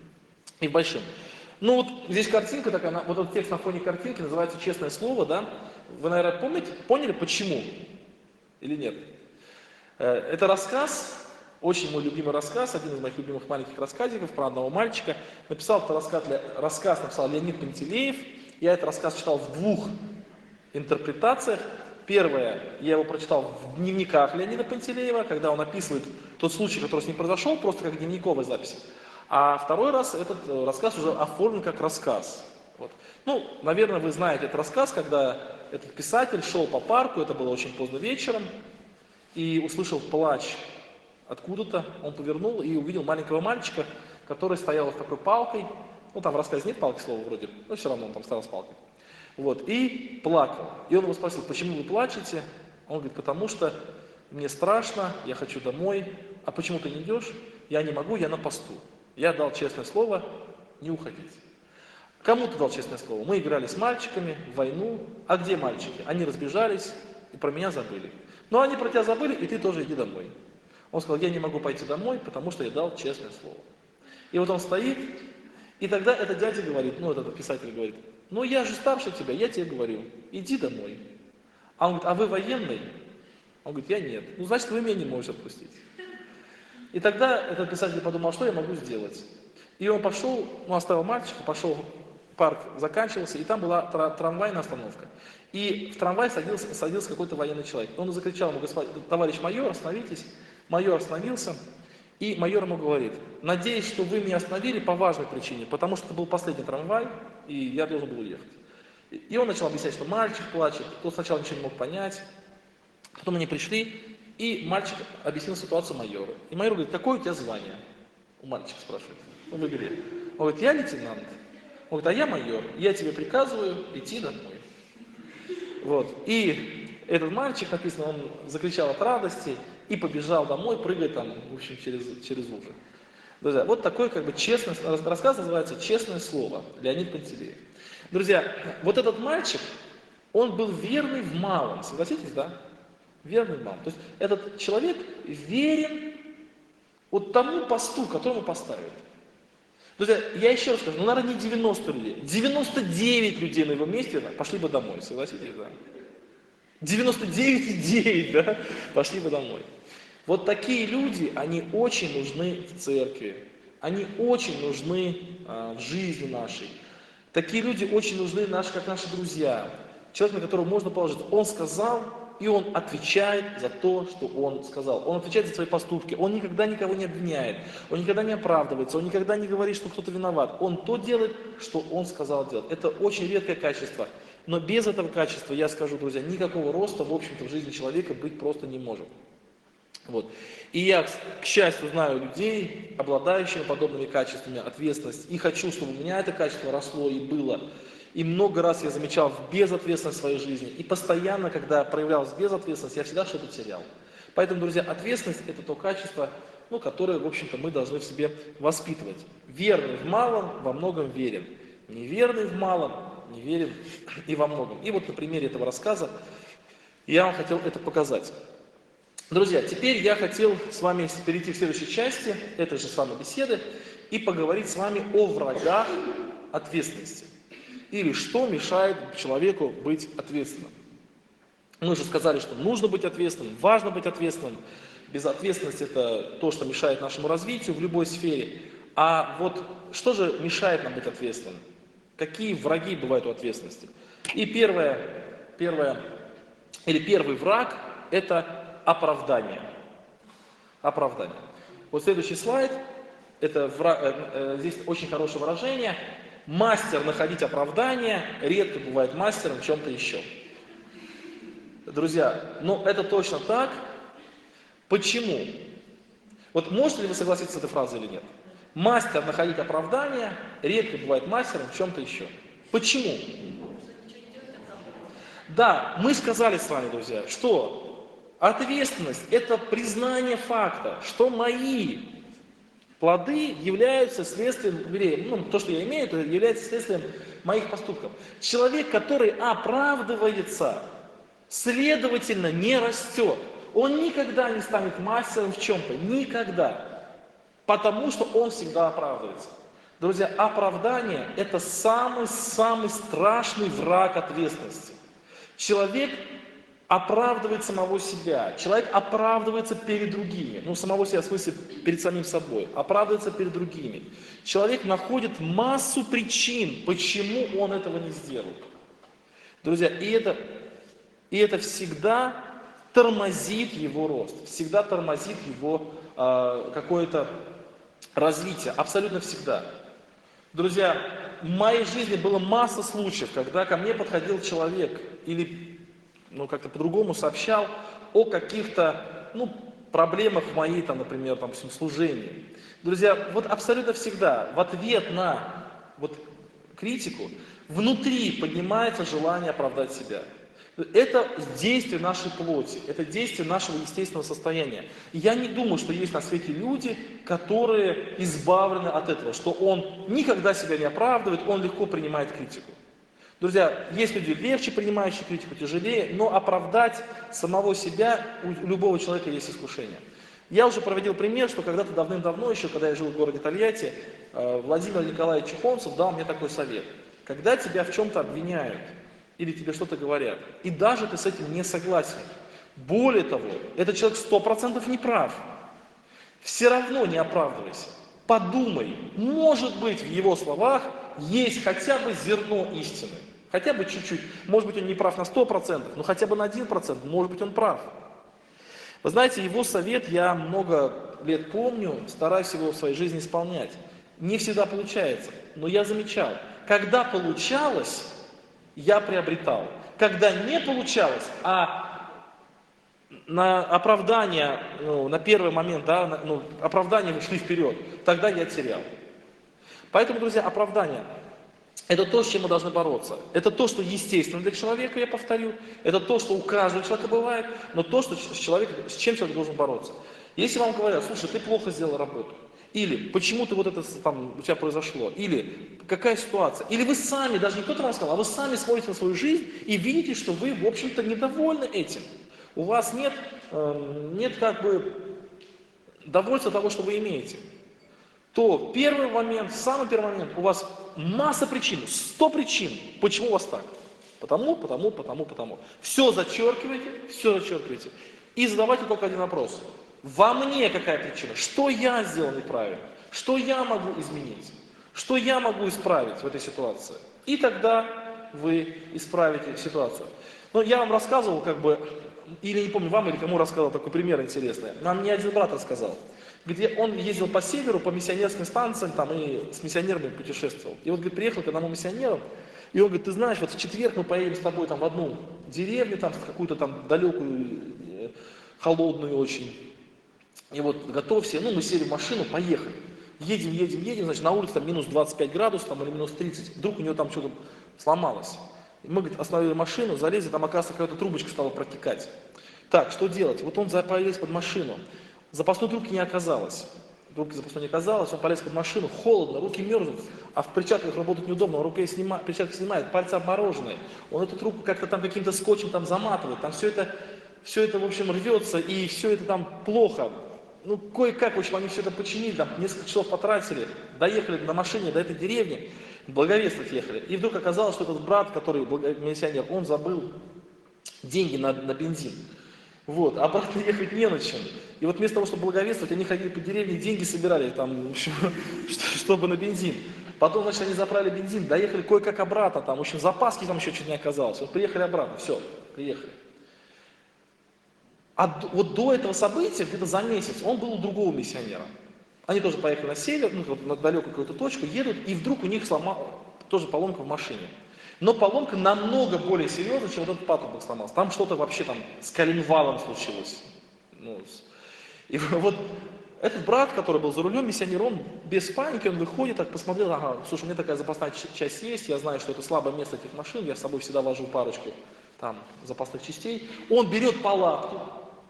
в большим. Ну вот здесь картинка такая, вот этот текст на фоне картинки называется «Честное слово», да? Вы, наверное, поняли, почему или нет? Это рассказ, очень мой любимый рассказ, один из моих любимых маленьких рассказиков про одного мальчика. Написал этот рассказ написал Леонид Пантелеев. Я этот рассказ читал в двух интерпретациях. Первое, я его прочитал в дневниках Леонида Пантелеева, когда он описывает тот случай, который с ним произошел, просто как дневниковая запись. А второй раз этот рассказ уже оформлен как рассказ. Вот. Ну, наверное, вы знаете этот рассказ, когда этот писатель шел по парку, это было очень поздно вечером, и услышал плач откуда-то, он повернул и увидел маленького мальчика, который стоял с такой палкой, ну там в рассказе нет палки слова вроде, но все равно он там стоял с палкой, вот, и плакал. И он его спросил: почему вы плачете? Он говорит: потому что мне страшно, я хочу домой. А почему ты не идешь? Я не могу, я на посту. Я дал честное слово не уходить. Кому ты дал честное слово? Мы играли с мальчиками в войну. А где мальчики? Они разбежались и про меня забыли. Но они про тебя забыли, и ты тоже иди домой. Он сказал: я не могу пойти домой, потому что я дал честное слово. И вот он стоит, и тогда этот дядя говорит, этот писатель говорит: ну я же старше тебя, я тебе говорю, иди домой. А он говорит: а вы военный? Он говорит: я нет. Ну значит, вы меня не можете отпустить. И тогда этот писатель подумал: что я могу сделать? И он пошел, оставил мальчика, пошел, парк заканчивался, и там была трамвайная остановка. И в трамвай садился какой-то военный человек. Он закричал ему: товарищ майор, остановитесь. Майор остановился, и майор ему говорит: надеюсь, что вы меня остановили по важной причине, потому что это был последний трамвай, и я должен был уехать. И он начал объяснять, что мальчик плачет, тот сначала ничего не мог понять. Потом они пришли, и мальчик объяснил ситуацию майору. И майор говорит: какое у тебя звание? У мальчика спрашивает, в игре. Он говорит: я лейтенант. Он говорит: а я майор, я тебе приказываю идти домой. Вот. И этот мальчик, написано, он закричал от радости и побежал домой, прыгая там, в общем, через лужи. Друзья, вот такой честный рассказ называется «Честное слово», Леонид Пантелеев. Друзья, вот этот мальчик, он был верный в малом, согласитесь, да? Верный в малом. То есть этот человек верен Вот тому посту, которому поставили. Друзья, я еще раз скажу, ну, наверное, не 90 людей, 99 людей на его месте пошли бы домой, согласитесь, да? 99,9, да, пошли бы домой. Вот такие люди, они очень нужны в церкви, они очень нужны в жизни нашей. Такие люди очень нужны, как наши друзья. Человек, на которого можно положиться. Он сказал, и он отвечает за то, что он сказал. Он отвечает за свои поступки. Он никогда никого не обвиняет. Он никогда не оправдывается. Он никогда не говорит, что кто-то виноват. Он то делает, что он сказал делать. Это очень редкое качество. Но без этого качества, я скажу, друзья, никакого роста, в общем-то, в жизни человека быть просто не может. Вот. И я, к счастью, знаю людей, обладающих подобными качествами, ответственность, и хочу, чтобы у меня это качество росло и было. И много раз я замечал безответственность в своей жизни. И постоянно, когда проявлялась безответственность, я всегда что-то терял. Поэтому, друзья, ответственность – это то качество, которое, в общем-то, мы должны в себе воспитывать. Верный в малом, во многом верен. Неверный в малом, не верен и во многом. И вот на примере этого рассказа я вам хотел это показать. Друзья, теперь я хотел с вами перейти к следующей части этой же самой беседы и поговорить с вами о врагах ответственности. Или что мешает человеку быть ответственным. Мы уже сказали, что нужно быть ответственным, важно быть ответственным. Безответственность – это то, что мешает нашему развитию в любой сфере. А вот что же мешает нам быть ответственным? Какие враги бывают у ответственности? И первый враг – это оправдание. Оправдание. Вот следующий слайд. Здесь очень хорошее выражение. Мастер находить оправдание редко бывает мастером в чем-то еще. Друзья, это точно так. Почему? Вот можете ли вы согласиться с этой фразой или нет? Мастер находить оправдание редко бывает мастером в чем-то еще. Почему? Да, мы сказали с вами, друзья, что ответственность – это признание факта, что мои плоды являются следствием, то, что я имею, это является следствием моих поступков. Человек, который оправдывается, следовательно, не растет. Он никогда не станет мастером в чем-то, никогда. Потому что он всегда оправдывается. Друзья, оправдание – это самый страшный враг ответственности. Человек оправдывает самого себя, человек оправдывается перед другими, самого себя в смысле перед самим собой, оправдывается перед другими. Человек находит массу причин, почему он этого не сделал. Друзья, и это всегда тормозит его рост, всегда тормозит его какое-то развитие, абсолютно всегда. Друзья, в моей жизни было масса случаев, когда ко мне подходил человек или как-то по-другому сообщал о каких-то, проблемах в моей, например, служении. Друзья, вот абсолютно всегда в ответ на критику внутри поднимается желание оправдать себя. Это действие нашей плоти, это действие нашего естественного состояния. И я не думаю, что есть на свете люди, которые избавлены от этого, что он никогда себя не оправдывает, он легко принимает критику. Друзья, есть люди легче принимающие критику, тяжелее, но оправдать самого себя у любого человека есть искушение. Я уже проводил пример, что когда-то давным-давно, еще когда я жил в городе Тольятти, Владимир Николаевич Чухонцев дал мне такой совет. Когда тебя в чем-то обвиняют или тебе что-то говорят, и даже ты с этим не согласен, более того, этот человек 100% не прав, все равно не оправдывайся. Подумай, может быть, в его словах есть хотя бы зерно истины. Хотя бы чуть-чуть. Может быть, он не прав на 100%, но хотя бы на 1%, может быть, он прав. Вы знаете, его совет я много лет помню, стараюсь его в своей жизни исполнять. Не всегда получается, но я замечал, когда получалось, я приобретал. Когда не получалось, на оправдание, на первый момент, оправдания шли вперед, тогда я терял. Поэтому, друзья, оправдание – это то, с чем мы должны бороться. Это то, что естественно для человека, я повторю. Это то, что у каждого человека бывает, но то, что с чем человек должен бороться. Если вам говорят, слушай, ты плохо сделал работу, или почему-то это у тебя произошло, или какая ситуация, или вы сами, даже не кто-то вам сказал, а вы сами смотрите на свою жизнь и видите, что вы, в общем-то, недовольны этим. У вас нет довольство того, что вы имеете, то первый момент, самый первый момент, у вас масса причин, 100 причин, почему у вас так. Потому. Все зачеркивайте и задавайте только один вопрос. Во мне какая причина? Что я сделал неправильно? Что я могу изменить? Что я могу исправить в этой ситуации? И тогда вы исправите ситуацию. Ну, я вам рассказывал, или не помню, вам или кому рассказывал такой пример интересный. Нам не один брат рассказал, где он ездил по северу, по миссионерским станциям, там, и с миссионерами путешествовал. И вот, говорит, приехал к одному миссионеру, и он говорит, ты знаешь, вот в четверг мы поедем с тобой там в одну деревню, там, в какую-то там далекую, холодную очень. И вот готовься, ну, мы сели в машину, поехали. Едем, значит, на улице там минус 25 градусов, там, или минус 30. Вдруг у него там что-то сломалось. И мы, говорит, остановили машину, залезли, там, оказывается, какая-то трубочка стала протекать. Так, что делать? Вот он полез под машину. Запасной трубки не оказалось. Трубки запасной не оказалось, он полез под машину, холодно, руки мерзнут, а в перчатках работать неудобно, он перчатки снимает, пальцы обмороженные. Он эту трубку как-то там каким-то скотчем там заматывает, там все это, в общем, рвется, и все это там плохо. Ну, кое-как, в общем, они все это починили, там, несколько часов потратили, доехали на машине до этой деревни, благовествовать ехали. И вдруг оказалось, что этот брат, который миссионер, он забыл деньги на бензин. Вот, а обратно ехать не на чем. И вот вместо того, чтобы благовествовать, они ходили по деревне, деньги собирали, там, в общем, чтобы на бензин. Потом, значит, они заправили бензин, доехали кое-как обратно, там, в общем, запаски там еще чуть не оказалось. Вот приехали обратно, все, приехали. А вот до этого события, где-то за месяц, он был у другого миссионера. Они тоже поехали на север, ну, вот на далекую какую-то точку, едут, и вдруг у них тоже поломка в машине. Но поломка намного более серьезная, чем вот этот патрубок сломался. Там что-то вообще там с коленвалом случилось. Ну, и вот этот брат, который был за рулем, миссионер, он без паники, он выходит, так посмотрел, ага, слушай, у меня такая запасная часть есть, я знаю, что это слабое место этих машин, я с собой всегда вожу парочку там запасных частей. Он берет палатку,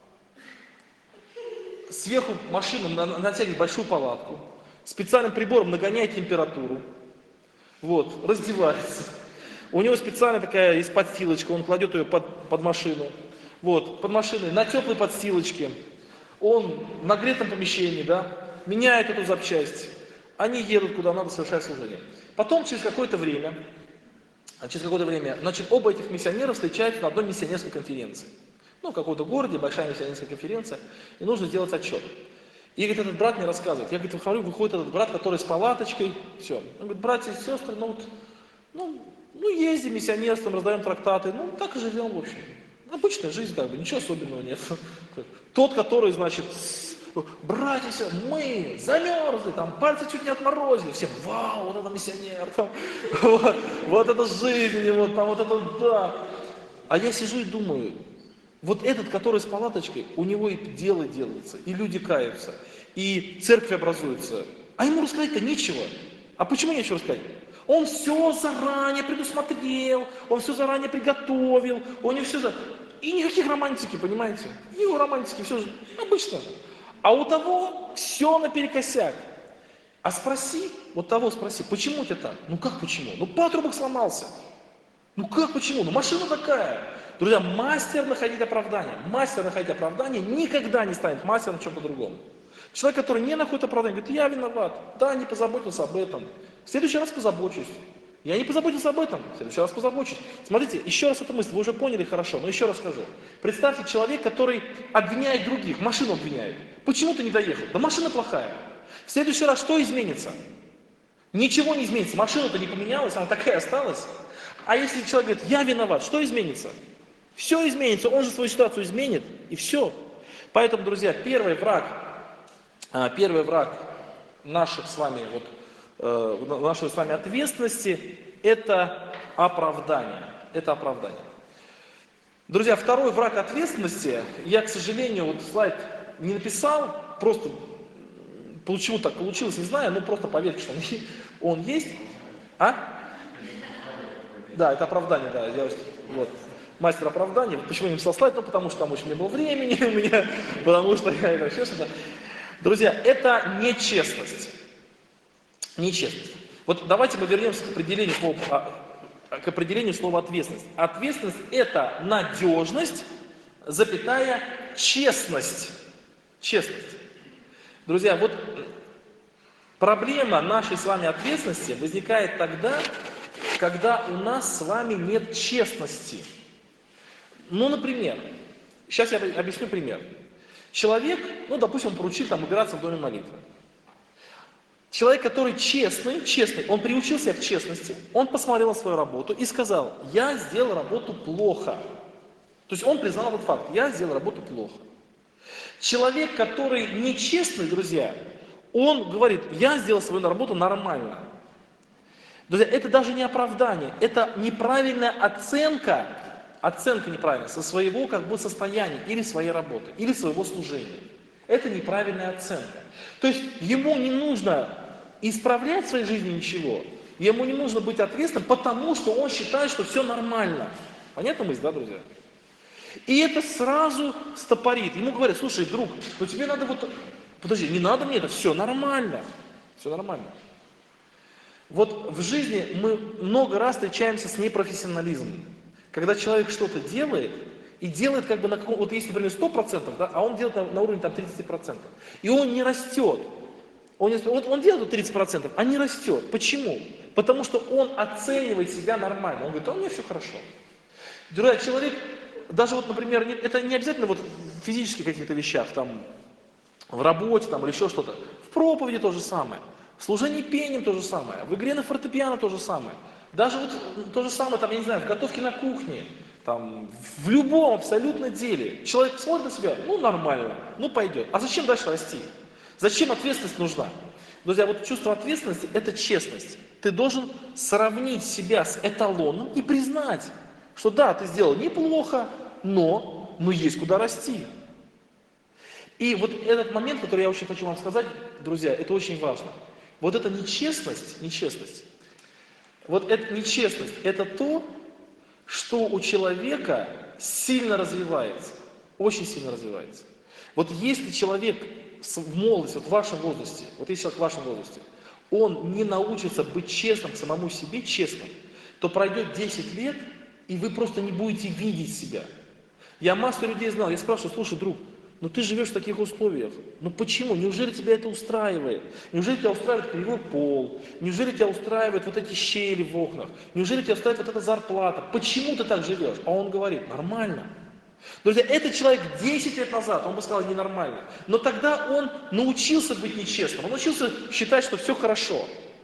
сверху машину натягивает большую палатку, специальным прибором нагоняет температуру, вот, раздевается. У него специальная такая есть подстилочка, он кладет ее под машину. Вот, под машиной, на теплой подстилочке. Он в нагретом помещении, да, меняет эту запчасть. Они едут куда надо, совершать служение. Потом, через какое-то время, значит, оба этих миссионера встречаются на одной миссионерской конференции. Ну, в каком-то городе, большая миссионерская конференция, и нужно сделать отчет. И, говорит, этот брат мне рассказывает. Я, говорит, выходит этот брат, который с палаточкой, все. Он говорит, братья и сестры, ну, ездим, миссионерством, раздаем трактаты, ну, так и живем, в общем. Обычная жизнь, как бы, ничего особенного нет. Тот, который, значит, братья, мы замерзли, там, пальцы чуть не отморозили, все, вау, вот это миссионер, там, вот это жизнь, вот там, вот это, да. А я сижу и думаю, вот этот, который с палаточкой, у него и дело делается, и люди каются, и церковь образуется, а ему рассказать-то нечего. А почему нечего рассказать? Он все заранее предусмотрел, он все заранее приготовил, у него все И никаких романтики, понимаете? У него романтики, все же обычно. А у того все наперекосяк. А спроси, почему это так? Ну как почему? Ну патрубок сломался. Ну как почему? Ну машина такая. Друзья, мастер находить оправдание никогда не станет мастером в чем-то другом. Человек, который не находит оправдание, говорит, я виноват, да, не позаботился об этом. В следующий раз позабочусь. Я не позаботился об этом, в следующий раз позабочусь. Смотрите, еще раз эту мысль, вы уже поняли хорошо, но еще раз скажу. Представьте, человек, который обвиняет других, машину обвиняет. Почему ты не доехал? Да машина плохая. В следующий раз что изменится? Ничего не изменится, машина-то не поменялась, она такая осталась. А если человек говорит, я виноват, что изменится? Все изменится, он же свою ситуацию изменит, и все. Поэтому, друзья, первый враг наших с вами нашей с вами ответственности – это оправдание. Друзья, второй враг ответственности, я, к сожалению, вот слайд не написал, просто почему так получилось, не знаю, но просто поверьте, что он есть. Да, это оправдание, да, мастер оправдания. Почему я не написал слайд? Ну, потому что там очень не было времени у меня, потому что я это еще что-то. Друзья, это нечестность. Нечестность. Вот давайте мы вернемся к определению слова ответственность. Ответственность – это надежность, честность. Честность. Друзья, вот проблема нашей с вами ответственности возникает тогда, когда у нас с вами нет честности. Ну, например, сейчас я объясню пример. Человек, ну, допустим, поручил там убираться в доме молитвы. Человек, который честный, он приучил себя к честности, он посмотрел на свою работу и сказал: я сделал работу плохо. То есть он признал этот факт: я сделал работу плохо. Человек, который нечестный, друзья, он говорит: я сделал свою работу нормально. Друзья, это даже не оправдание, это неправильная оценка неправильная со своего как бы состояния, или своей работы, или своего служения. Это неправильная оценка. То есть ему не нужно исправлять в своей жизни ничего, ему не нужно быть ответственным, потому что он считает, что все нормально. Понятна мысль, да, друзья? И это сразу стопорит. Ему говорят: слушай, друг, ну тебе надо вот... Подожди, не надо мне это, все нормально. Все нормально. Вот в жизни мы много раз встречаемся с непрофессионализмом. Когда человек что-то делает, и делает как бы на каком... Вот есть, например, 100%, да, а он делает на уровне там 30%. И он не растет. Он делает 30%, а не растет. Почему? Потому что он оценивает себя нормально. Он говорит: а у меня все хорошо. Друзья, человек, даже вот, например, это не обязательно вот в физических каких-то вещах, там, в работе там, или еще что-то. В проповеди то же самое. В служении пением то же самое. В игре на фортепиано то же самое. Даже вот то же самое, там, я не знаю, в готовке на кухне. Там, в любом абсолютно деле. Человек смотрит на себя: ну нормально, ну пойдет. А зачем дальше расти? Зачем ответственность нужна? Друзья, вот чувство ответственности – это честность. Ты должен сравнить себя с эталоном и признать, что да, ты сделал неплохо, но есть куда расти. И вот этот момент, который я очень хочу вам сказать, друзья, это очень важно. Вот эта нечестность, вот эта нечестность – это то, что у человека сильно развивается, очень сильно развивается. Вот если человек в молодости, вот в вашем возрасте, вот если человек в вашем возрасте, он не научится быть честным самому себе, честным, то пройдет 10 лет, и вы просто не будете видеть себя. Я массу людей знал, я спрашиваю: слушай, друг, ну ты живешь в таких условиях, ну почему? Неужели тебя это устраивает? Неужели тебя устраивает кривой пол? Неужели тебя устраивают вот эти щели в окнах? Неужели тебя устраивает вот эта зарплата? Почему ты так живешь? А он говорит: нормально. Друзья, этот человек 10 лет назад, он бы сказал: ненормально. Но тогда он научился быть нечестным, он научился считать, что все хорошо.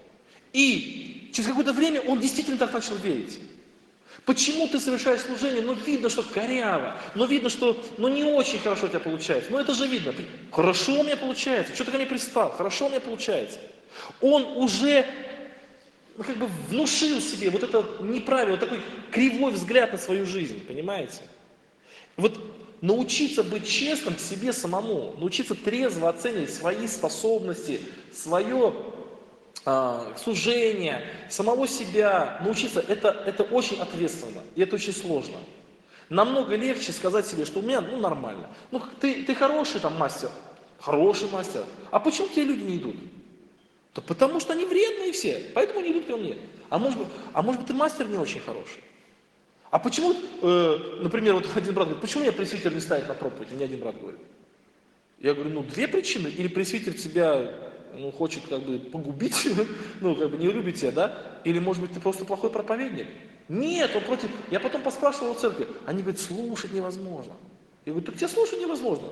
И через какое-то время он действительно так начал верить. Почему ты совершаешь служение? Ну видно, что коряво, ну видно, что не очень хорошо у тебя получается. Ну это же видно. Хорошо у меня получается. Что ты ко мне пристал? Хорошо у меня получается. Он уже как бы внушил себе вот это неправильно, вот такой кривой взгляд на свою жизнь, понимаете? Вот научиться быть честным к себе самому, научиться трезво оценивать свои способности, свое служение, самого себя, научиться, это очень ответственно, и это очень сложно. Намного легче сказать себе, что у меня, нормально. Ну, ты хороший там мастер, хороший мастер. А почему тебе люди не идут? Да потому что они вредные все, поэтому не идут ко мне. А может быть, ты мастер не очень хороший. А почему, например, вот один брат говорит: почему меня пресвитер не ставит на проповедь? Мне один брат говорит. Я говорю: две причины. Или пресвитер тебя хочет как бы погубить, как бы не любит тебя, да? Или, может быть, ты просто плохой проповедник? Нет, он против. Я потом поспрашивал у церкви. Они говорят: слушать невозможно. Я говорю: так тебя слушать невозможно.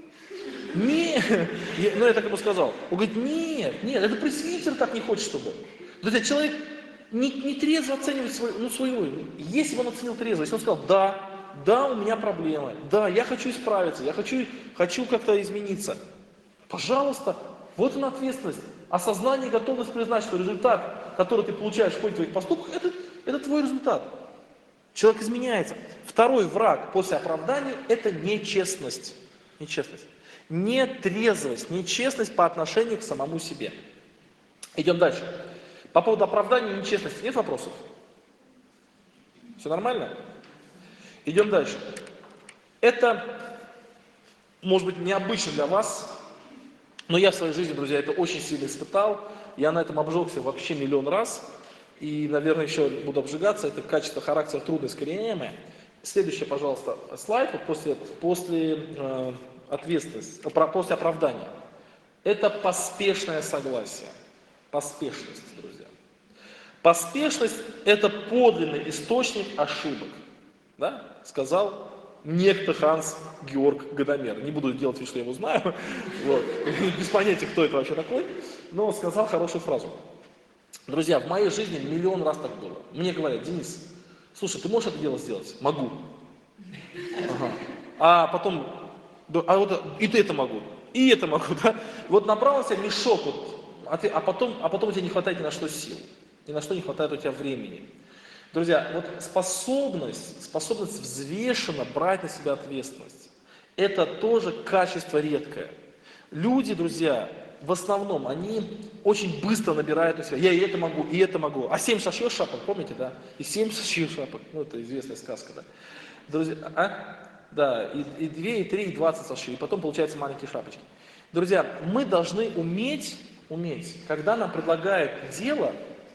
Нет, я так ему сказал. Он говорит: нет, это пресвитер так не хочет, чтобы. Друзья, человек не трезво оценивает своего. Если бы он оценил трезво, если он сказал: да, у меня проблемы, да, я хочу исправиться, я хочу как-то измениться. Пожалуйста, вот она ответственность. Осознание и готовность признать, что результат, который ты получаешь в ходе твоих поступков, это твой результат. Человек изменяется. Второй враг после оправдания – это нечестность. Нечестность. Нетрезвость, нечестность по отношению к самому себе. Идем дальше. По поводу оправдания и нечестности нет вопросов? Все нормально? Идем дальше. Это, может быть, необычно для вас, но я в своей жизни, друзья, это очень сильно испытал. Я на этом обжегся вообще миллион раз. И, наверное, еще буду обжигаться. Это качество характера трудно искореняемое. Следующий, пожалуйста, слайд. Вот после ответственности, после оправдания. это поспешное согласие. Поспешность, друзья. Поспешность – это подлинный источник ошибок. Да? Сказал некто Ханс Георг Годомер. Не буду делать вид, что я его знаю. Вот. Без понятия, кто это вообще такой. Но сказал хорошую фразу. Друзья, в моей жизни миллион раз так было. Мне говорят: Денис, слушай, ты можешь это дело сделать? Могу. Ага. А потом, вот и ты это могу, и это могу, да? Вот набрал себя мешок, вот, а потом у тебя не хватает ни на что сил, ни на что не хватает у тебя времени. Друзья, вот способность взвешенно брать на себя ответственность, это тоже качество редкое. Люди, друзья, в основном, они очень быстро набирают у себя: я и это могу, и это могу. А 7 сошьешь шапок, помните, да? И 7 сошьешь шапок, ну это известная сказка, да? Друзья, Да, и 2, и 3, и 20 сошью, и потом получаются маленькие шапочки. Друзья, мы должны уметь, когда нам предлагают дело,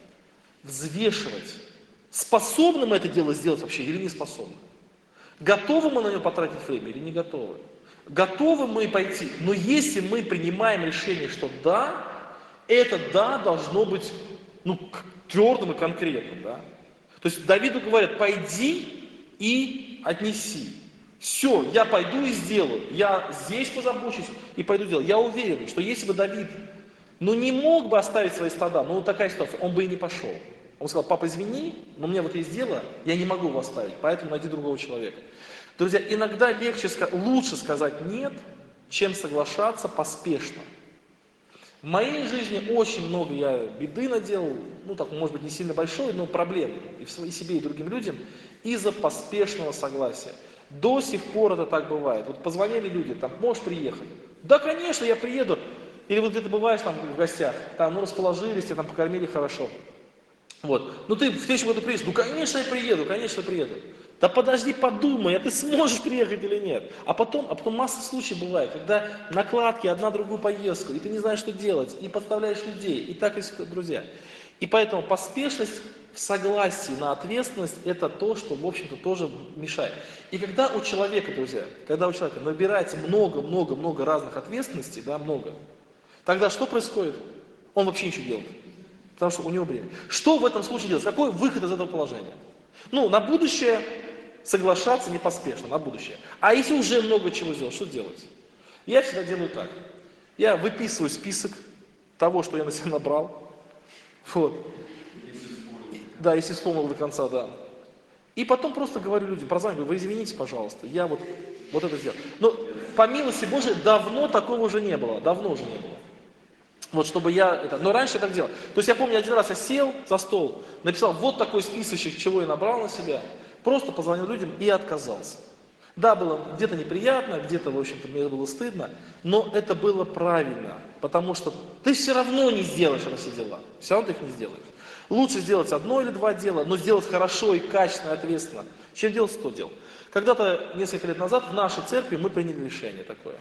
взвешивать, способны мы это дело сделать вообще или не способны. Готовы мы на него потратить время или не готовы. Готовы мы пойти, но если мы принимаем решение, что да, это да должно быть твердым и конкретным. Да? То есть Давиду говорят: пойди и отнеси. Все, я пойду и сделаю. Я здесь позабочусь и пойду делать. Я уверен, что если бы Давид не мог бы оставить свои стада, такая ситуация, он бы и не пошел. Он сказал: папа, извини, но у меня вот есть дело, я не могу его оставить, поэтому найди другого человека. Друзья, иногда лучше сказать нет, чем соглашаться поспешно. В моей жизни очень много я беды наделал, может быть, не сильно большой, но проблем и себе, и другим людям из-за поспешного согласия. До сих пор это так бывает. Вот позвонили люди: можешь приехать? Да, конечно, я приеду. Или вот где-то бываешь в гостях, расположились, тебя покормили хорошо. Вот. Ты в следующем году приедешь? Конечно, я приеду, конечно, приеду. Да подожди, подумай, а ты сможешь приехать или нет? А потом масса случаев бывает, когда накладки, одна другую поездку, и ты не знаешь, что делать, и подставляешь людей, и так, и сяк, друзья. И поэтому поспешность в согласии на ответственность – это то, что, в общем-то, тоже мешает. И когда у человека, друзья, набирается много разных ответственностей, тогда что происходит? Он вообще ничего не делает, потому что у него время. Что в этом случае делать? Какой выход из этого положения? На будущее соглашаться не поспешно, на будущее. А если уже много чего сделал, что делать? Я всегда делаю так. Я выписываю список того, что я на себя набрал. Вот. Да, если вспомнил до конца, да. И потом просто говорю людям, прозваниваю: вы извините, пожалуйста, я вот это сделал. Но по милости Божией давно такого уже не было, Вот чтобы но раньше я так делал. То есть я помню, один раз я сел за стол, написал вот такой списочек, чего я набрал на себя, просто позвонил людям и отказался. Да, было где-то неприятно, где-то, в общем-то, мне было стыдно, но это было правильно, потому что ты все равно не сделаешь все дела, все равно ты их не сделаешь. Лучше сделать 1 или 2 дела, но сделать хорошо и качественно, и ответственно, чем делать 100 дел. Когда-то, несколько лет назад, в нашей церкви мы приняли решение такое,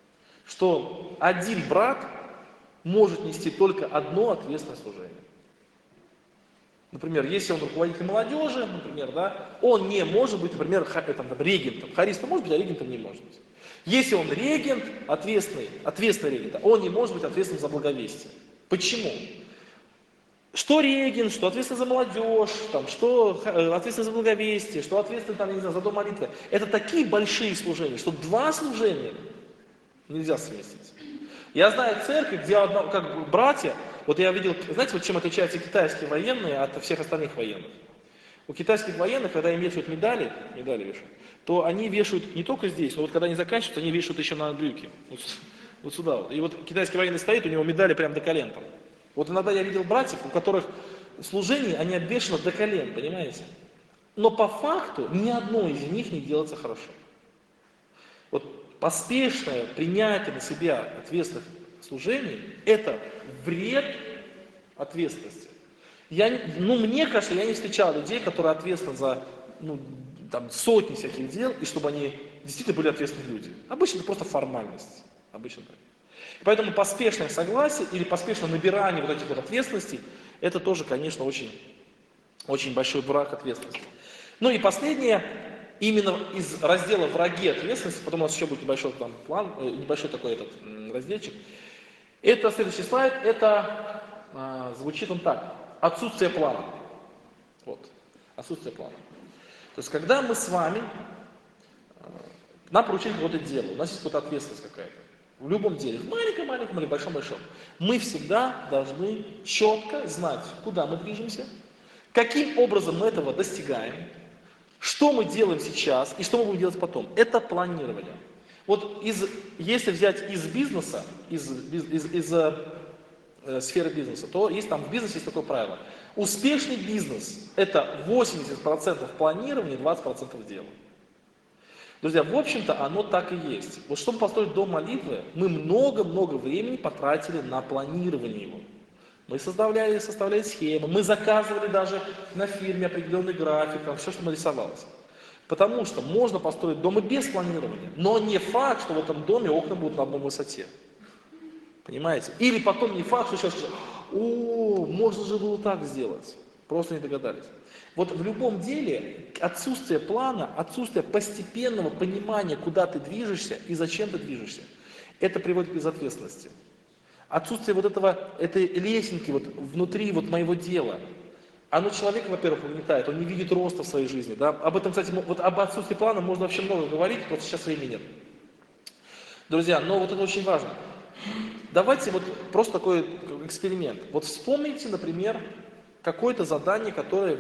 что один брат может нести только одно ответственное служение. Например, если он руководитель молодежи, он не может быть, например, регентом. Харистом может быть, а регентом не может быть. Если он регент, ответственный регент, он не может быть ответственным за благовестие. Почему? Что регент, что ответственный за молодежь, что ответственный за благовестие, что ответственный за дом молитвы. Это такие большие служения, что 2 служения нельзя совместить. Я знаю церкви, где братья, я видел, знаете, чем отличаются китайские военные от всех остальных военных? У китайских военных, когда им вешают медали вешают, то они вешают не только здесь, но когда они заканчивают, они вешают еще на брюки. Вот сюда. И китайский военный стоит, у него медали прям до колен. Иногда я видел братьев, у которых служение, они обвешаны до колен, понимаете? Но по факту ни одно из них не делается хорошо. Поспешное принятие на себя ответственных служений – это вред ответственности. Мне кажется, я не встречал людей, которые ответственны за сотни всяких дел, и чтобы они действительно были ответственные люди. Обычно это просто формальность. Обычно так. Поэтому поспешное согласие или поспешное набирание этих ответственностей – это тоже, конечно, очень, очень большой брак ответственности. И последнее. Именно из раздела «Враги ответственности», потом у нас еще будет небольшой план, небольшой такой разделчик. Это следующий слайд, это звучит он так. Отсутствие плана. Вот, отсутствие плана. То есть, когда мы с вами, нам поручили какое-то дело, у нас есть какая-то ответственность какая-то. В любом деле, в маленьком-маленьком или большом-большом, мы всегда должны четко знать, куда мы движемся, каким образом мы этого достигаем, что мы делаем сейчас и что мы будем делать потом. Это планирование. Вот если взять из бизнеса, из сферы бизнеса, то есть там в бизнесе есть такое правило. Успешный бизнес – это 80% планирования, 20% дела. Друзья, в общем-то, оно так и есть. Вот чтобы построить дом молитвы, мы много-много времени потратили на планирование его. Мы составляли схемы, мы заказывали даже на фирме определенный график, там, все, что нарисовалось. Потому что можно построить дом и без планирования, но не факт, что в этом доме окна будут на одной высоте. Понимаете? Или потом не факт, что сейчас скажут: о, можно же было так сделать. Просто не догадались. Вот в любом деле отсутствие плана, отсутствие постепенного понимания, куда ты движешься и зачем ты движешься, это приводит к безответственности. Отсутствие вот этой лесенки вот внутри вот моего дела, оно человека, во-первых, угнетает, он не видит роста в своей жизни. Да? Об этом, кстати, вот об отсутствии плана можно вообще много говорить, просто сейчас времени нет. Друзья, но вот это очень важно. Давайте вот просто такой эксперимент. Вот вспомните, например, какое-то задание, которое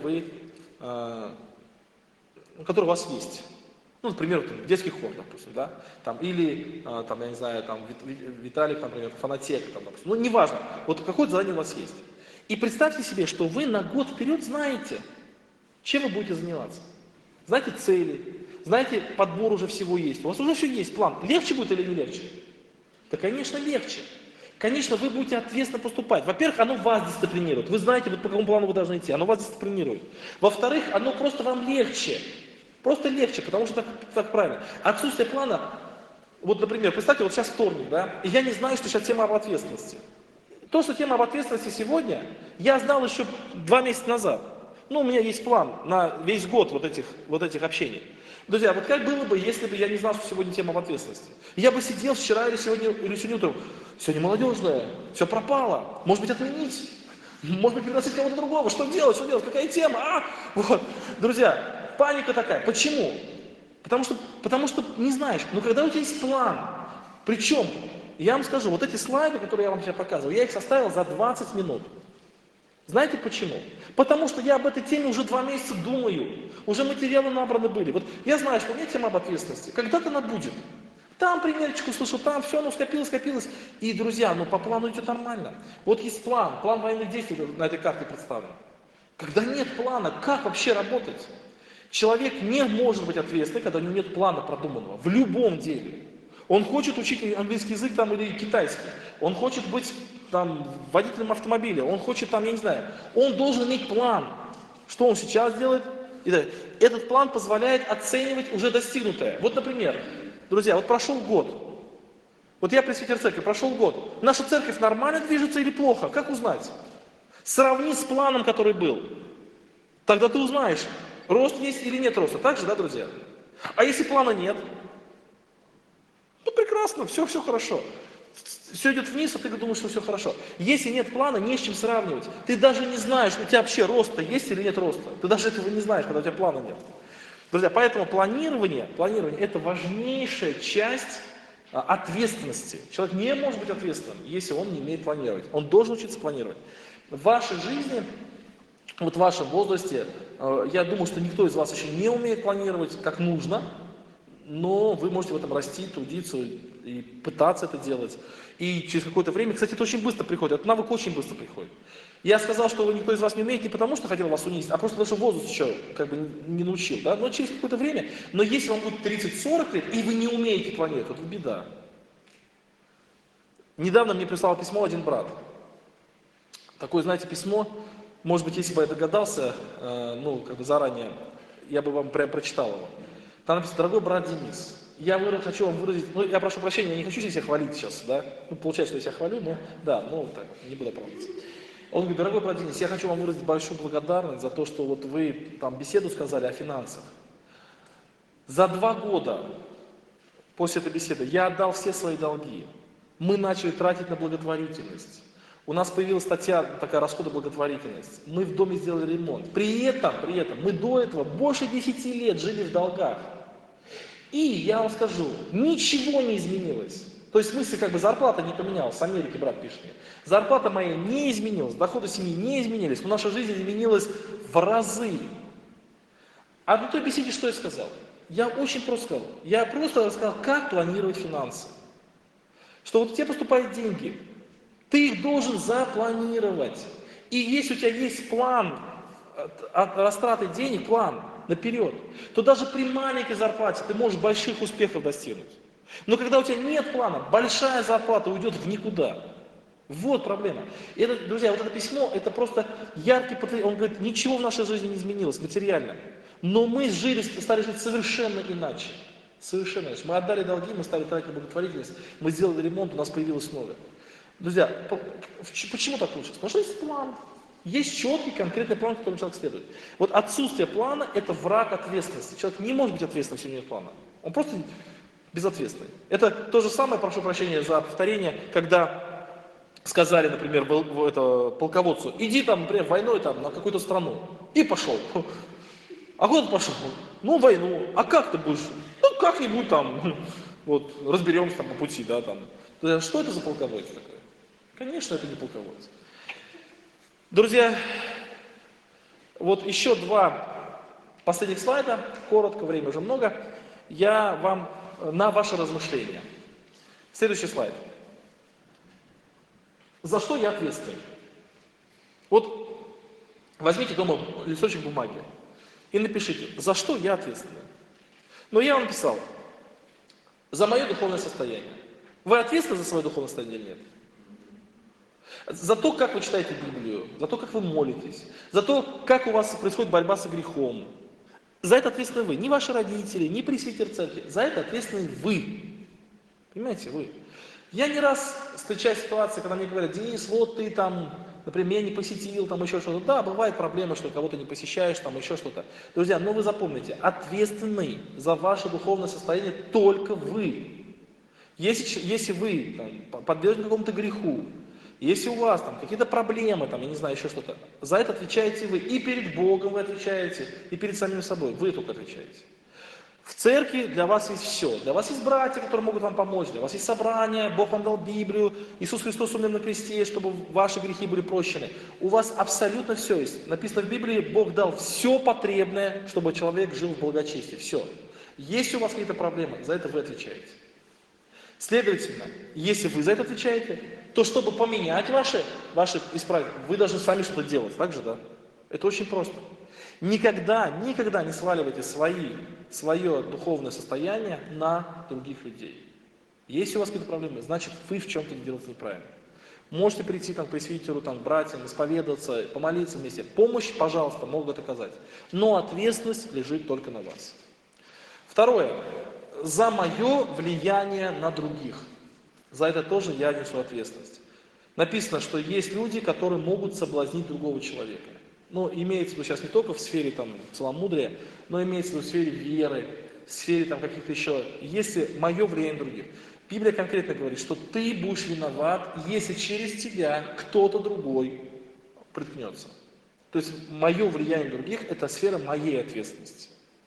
которое у вас есть. Ну, например, там, детский хор, допустим, да, там, или, там, я не знаю, там, Виталик, например, фонотека, там, допустим. Ну, неважно, вот какое-то задание у вас есть. И представьте себе, что вы на год вперед знаете, чем вы будете заниматься. Знаете цели, знаете, подбор уже всего есть. У вас уже все есть, план. Легче будет или не легче? Да, конечно, легче. Конечно, вы будете ответственно поступать. Во-первых, оно вас дисциплинирует. Вы знаете, вот по какому плану вы должны идти. Оно вас дисциплинирует. Во-вторых, оно просто вам легче. Просто легче, потому что так правильно. Отсутствие плана, вот, например, представьте, вот сейчас вторник, да, и я не знаю, что сейчас тема об ответственности. То, что тема об ответственности сегодня, я знал еще 2 месяца назад. Ну, у меня есть план на весь год вот этих общений. Друзья, вот как было бы, если бы я не знал, что сегодня тема об ответственности? Я бы сидел вчера или сегодня утром, сегодня молодежная, все пропало, может быть, отменить, может быть, пригласить кого-то другого, что делать, какая тема, Вот, друзья, паника такая. Почему? Потому что не знаешь, но когда у тебя есть план, причем, я вам скажу, вот эти слайды, которые я вам сейчас показываю, я их составил за 20 минут. Знаете почему? Потому что я об этой теме уже 2 месяца думаю, уже материалы набраны были. Вот я знаю, что у меня тема об ответственности, когда-то она будет. Там примерчику слышу, там все, скопилось. И, друзья, по плану идет нормально. Вот есть план военных действий на этой карте представлен. Когда нет плана, как вообще работать? Человек не может быть ответственным, когда у него нет плана продуманного. В любом деле. Он хочет учить английский язык там, или китайский. Он хочет быть там, водителем автомобиля. Он хочет там, я не знаю. Он должен иметь план. Что он сейчас делает? Этот план позволяет оценивать уже достигнутое. Вот, например, друзья, вот прошел год. Вот я пресвитер церкви, прошел год. Наша церковь нормально движется или плохо? Как узнать? Сравни с планом, который был. Тогда ты узнаешь, рост есть или нет роста. Так же, да, друзья? А если плана нет? Ну, прекрасно, все хорошо. Все идет вниз, а ты думаешь, что все хорошо. Если нет плана, не с чем сравнивать. Ты даже не знаешь, у тебя вообще роста есть или нет роста. Ты даже этого не знаешь, когда у тебя плана нет. Друзья, поэтому планирование это важнейшая часть ответственности. Человек не может быть ответственным, если он не умеет планировать. Он должен учиться планировать. В вашей жизни, вот в вашем возрасте, я думаю, что никто из вас еще не умеет планировать как нужно, но вы можете в этом расти, трудиться и пытаться это делать. И через какое-то время, кстати, это очень быстро приходит, этот навык очень быстро приходит. Я сказал, что никто из вас не умеет не потому, что хотел вас унизить, а просто потому, что возраст еще не научил. Да? Но через какое-то время, но если вам будет 30-40 лет, и вы не умеете планировать, вот беда. Недавно мне прислал письмо один брат. Такое, знаете, письмо, может быть, если бы я догадался, заранее, я бы вам прям прочитал его. Там написано: дорогой брат Денис, хочу вам выразить, я прошу прощения, я не хочу себя хвалить сейчас, да, получается, что я себя хвалю, но, да, так, не буду оправдываться. Он говорит: дорогой брат Денис, я хочу вам выразить большую благодарность за то, что вот вы там беседу сказали о финансах. За 2 года после этой беседы я отдал все свои долги. Мы начали тратить на благотворительность. У нас появилась статья, такая расходы благотворительность. Мы в доме сделали ремонт. При этом мы до этого больше 10 лет жили в долгах. И я вам скажу, ничего не изменилось. То есть в смысле, как бы зарплата не поменялась, с Америки брат пишет мне. Зарплата моя не изменилась, доходы семьи не изменились, но наша жизнь изменилась в разы. А на той беседе что я сказал? Я очень просто сказал. Я просто рассказал, как планировать финансы. Что вот тебе поступают деньги, ты их должен запланировать. И если у тебя есть план растраты денег, план наперед, то даже при маленькой зарплате ты можешь больших успехов достигнуть. Но когда у тебя нет плана, большая зарплата уйдет в никуда. Вот проблема. И это, друзья, вот это письмо, это просто яркий портрет. Он говорит, ничего в нашей жизни не изменилось материально. Но мы стали жить совершенно иначе. Совершенно иначе. Мы отдали долги, мы стали тратить на благотворительность, мы сделали ремонт, у нас появилось новое. Друзья, почему так получилось? Потому что есть план. Есть четкий, конкретный план, которому человек следует. Вот отсутствие плана – это враг ответственности. Человек не может быть ответственным, если нет плана. Он просто безответственный. Это то же самое, прошу прощения за повторение, когда сказали, например, полководцу, иди там, например, войной там, на какую-то страну. И пошел. А куда ты пошел? Ну, войну. А как ты будешь? Ну, как-нибудь там, вот, разберемся там по пути, да, там. Что это за полководец такой? Конечно, это не полководец. Друзья, вот еще два последних слайда, коротко, время уже много, я вам на ваше размышление. Следующий слайд. За что я ответственен? Вот возьмите дома листочек бумаги и напишите, за что я ответственен. Но я вам написал, за мое духовное состояние. Вы ответственны за свое духовное состояние или нет? За то, как вы читаете Библию, за то, как вы молитесь, за то, как у вас происходит борьба со грехом. За это ответственны вы, не ваши родители, не пресвитер церкви, за это ответственны вы. Понимаете, вы. Я не раз встречаю ситуации, когда мне говорят, Денис, вот ты там, например, меня не посетил, там еще что-то. Да, бывает проблема, что кого-то не посещаешь, там еще что-то. Друзья, но вы запомните, ответственный за ваше духовное состояние только вы. Если вы подвержены какому-то греху, если у вас там какие-то проблемы, там, я не знаю, еще что-то, за это отвечаете вы. И перед Богом вы отвечаете, и перед самим собой. Вы только отвечаете. В церкви для вас есть все. Для вас есть братья, которые могут вам помочь. Для вас есть собрание, Бог вам дал Библию, Иисус Христос умер на кресте, чтобы ваши грехи были прощены. У вас абсолютно все есть. Написано в Библии, Бог дал все потребное, чтобы человек жил в благочестии. Все. Если у вас какие-то проблемы, за это вы отвечаете. Следовательно, если вы за это отвечаете, то чтобы поменять ваши исправить, вы должны сами что-то делать. Так же, да? Это очень просто. Никогда не сваливайте свое духовное состояние на других людей. Если у вас какие-то проблемы, значит вы в чем-то делаете неправильно. Можете прийти там, к пресвитеру, там, к братьям, исповедоваться, помолиться вместе. Помощь, пожалуйста, могут оказать. Но ответственность лежит только на вас. Второе. За мое влияние на других. За это тоже я несу ответственность. Написано, что есть люди, которые могут соблазнить другого человека. Но имеется в виду сейчас не только в сфере там, целомудрия, но имеется в виду в сфере веры, в сфере там, каких-то еще. Если мое влияние на других. Библия конкретно говорит, что ты будешь виноват, если через тебя кто-то другой приткнется. То есть мое влияние на других – это сфера моей ответственности.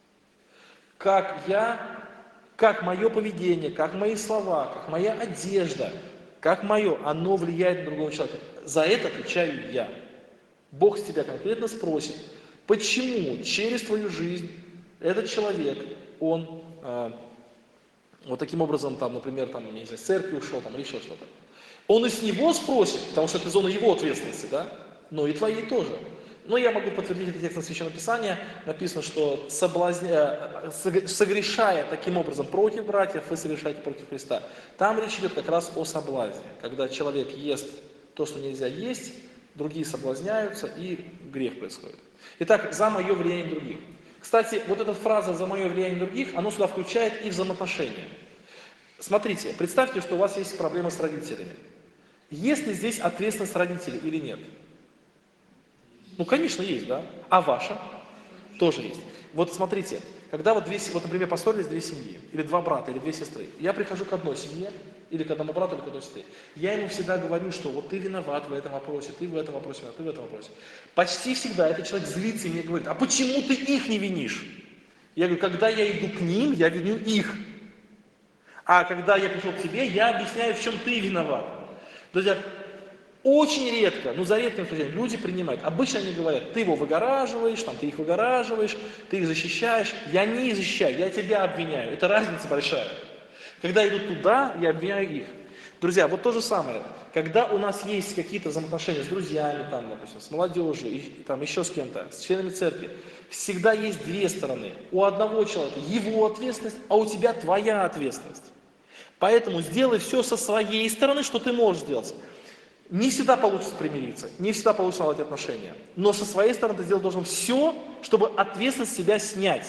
Как мое поведение, как мои слова, как моя одежда, как мое, оно влияет на другого человека. За это отвечаю я. Бог с тебя конкретно спросит, почему через твою жизнь этот человек, он вот таким образом, там, например, там, не знаю, с церкви ушел, там, или еще что-то. Он и с него спросит, потому что это зона его ответственности, да? Но и твоей тоже. Но я могу подтвердить это текстом Священного Писания. Написано, что согрешая таким образом против братьев, вы совершаете против Христа. Там речь идет как раз о соблазне. Когда человек ест то, что нельзя есть, другие соблазняются, и грех происходит. Итак, за мое влияние других. Кстати, вот эта фраза «за мое влияние других», она сюда включает и взаимоотношения. Смотрите, представьте, что у вас есть проблемы с родителями. Есть ли здесь ответственность родителей или нет? Ну, конечно, есть, да? А ваша? Тоже есть. Вот смотрите, когда вот например, поссорились две семьи, или два брата, или две сестры, я прихожу к одной семье, или к одному брату, или к одной сестре. Я ему всегда говорю, что вот ты виноват в этом вопросе, ты в этом вопросе, ты в этом вопросе. Почти всегда этот человек злится и мне говорит, а почему ты их не винишь? Я говорю, когда я иду к ним, я виню их. А когда я пришел к тебе, я объясняю, в чем ты виноват. Друзья, очень редко, ну за редким исключением, люди принимают. Обычно они говорят, ты его выгораживаешь, там, ты их выгораживаешь, ты их защищаешь. Я не их защищаю, я тебя обвиняю. Это разница большая. Когда идут туда, я обвиняю их. Друзья, вот то же самое. Когда у нас есть какие-то взаимоотношения с друзьями, там, допустим, с молодежью, и, там, еще с кем-то, с членами церкви, всегда есть две стороны. У одного человека его ответственность, а у тебя твоя ответственность. Поэтому сделай все со своей стороны, что ты можешь сделать. Не всегда получится примириться, не всегда получится наладить отношения. Но со своей стороны ты сделать должен все, чтобы ответственность с себя снять.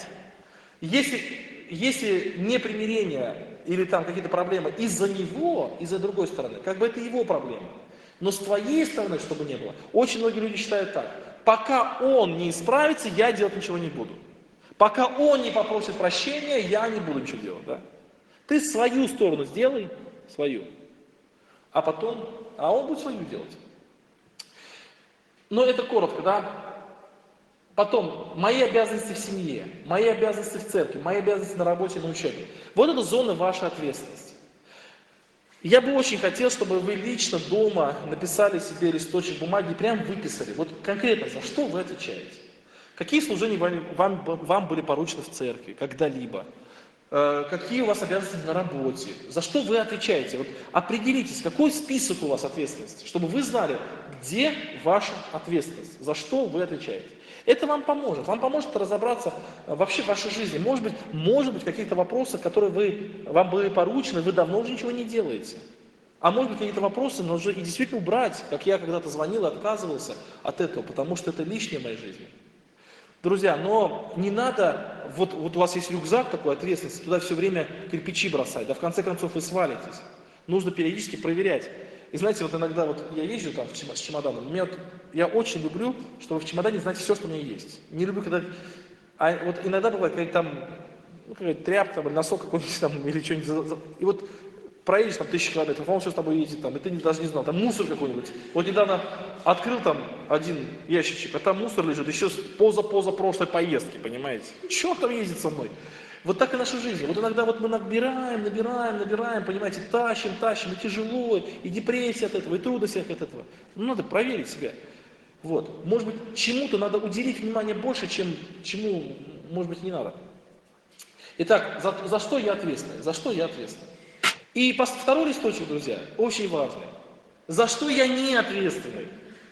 Если не примирение или там какие-то проблемы из-за него, из-за другой стороны, как бы это его проблема. Но с твоей стороны, чтобы не было, очень многие люди считают так. Пока он не исправится, я делать ничего не буду. Пока он не попросит прощения, я не буду ничего делать. Да? Ты свою сторону сделай, свою. А потом, он будет свою делать. Но это коротко, да? Потом, мои обязанности в семье, мои обязанности в церкви, мои обязанности на работе, на учебе. Вот это зона вашей ответственности. Я бы очень хотел, чтобы вы лично дома написали себе листочек бумаги и прям выписали, вот конкретно, за что вы отвечаете. Какие служения вам были поручены в церкви, когда-либо. Какие у вас обязанности на работе, за что вы отвечаете. Вот определитесь, какой список у вас ответственности, чтобы вы знали, где ваша ответственность, за что вы отвечаете. Это вам поможет разобраться вообще в вашей жизни. Может быть какие-то вопросы, которые вам были поручены, вы давно уже ничего не делаете. А может быть какие-то вопросы нужно и действительно убрать, как я когда-то звонил и отказывался от этого, потому что это лишнее в моей жизни. Друзья, но не надо, вот у вас есть рюкзак такой ответственности, туда все время кирпичи бросать, да в конце концов вы свалитесь. Нужно периодически проверять. И знаете, вот иногда вот я езжу там с чемоданом, я очень люблю, чтобы в чемодане знать все, что у меня есть. Не люблю, когда... А вот иногда бывает, когда там какая-то тряпка, там, или носок какой-нибудь там, или что-нибудь, и вот проедешь там 1000 километров, а он все с тобой едет там, и ты даже не знал, там мусор какой-нибудь. Вот недавно открыл там один ящичек, а там мусор лежит еще с поза-прошлой поездки, понимаете? Чего он там ездит со мной? Вот так и наша жизнь. Вот иногда вот мы набираем, понимаете, тащим, и тяжело, и депрессия от этого, и трудности от этого. Ну, надо проверить себя. Вот. Может быть, чему-то надо уделить внимание больше, чему, может быть, не надо. Итак, за что я ответственный? За что я ответственный? И второй листочек, друзья, очень важный. За что я не ответственный?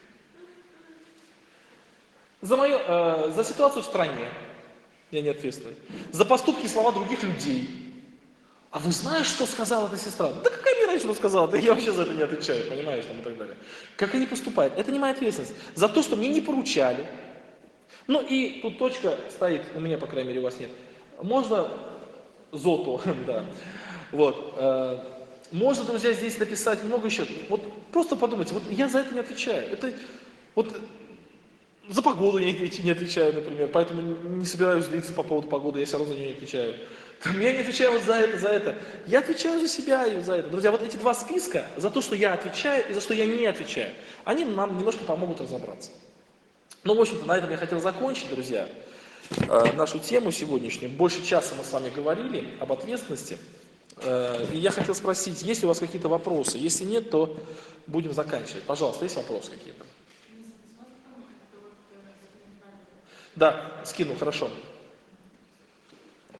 За ситуацию в стране я не ответственный. За поступки и слова других людей. А вы знаете, что сказала эта сестра? Да какая мне разница, что сказала? Да я вообще за это не отвечаю, понимаешь, там и так далее. Как они поступают? Это не моя ответственность. За то, что мне не поручали. Ну и тут точка стоит, у меня, по крайней мере, у вас нет. Можно зото, да. Вот. Можно, друзья, здесь написать много еще. Вот просто подумайте, вот я за это не отвечаю. Это вот за погоду я не отвечаю, например, поэтому не собираюсь злиться по поводу погоды, я все равно за нее не отвечаю. Я не отвечаю вот за это. Я отвечаю за себя и за это. Друзья, вот эти два списка, за то, что я отвечаю и за что я не отвечаю, они нам немножко помогут разобраться. Ну, в общем-то, на этом я хотел закончить, друзья, нашу тему сегодняшнюю. Больше часа мы с вами говорили об ответственности. И я хотел спросить, есть ли у вас какие-то вопросы? Если нет, то будем заканчивать. Пожалуйста, есть вопросы какие-то? Да, скину, хорошо.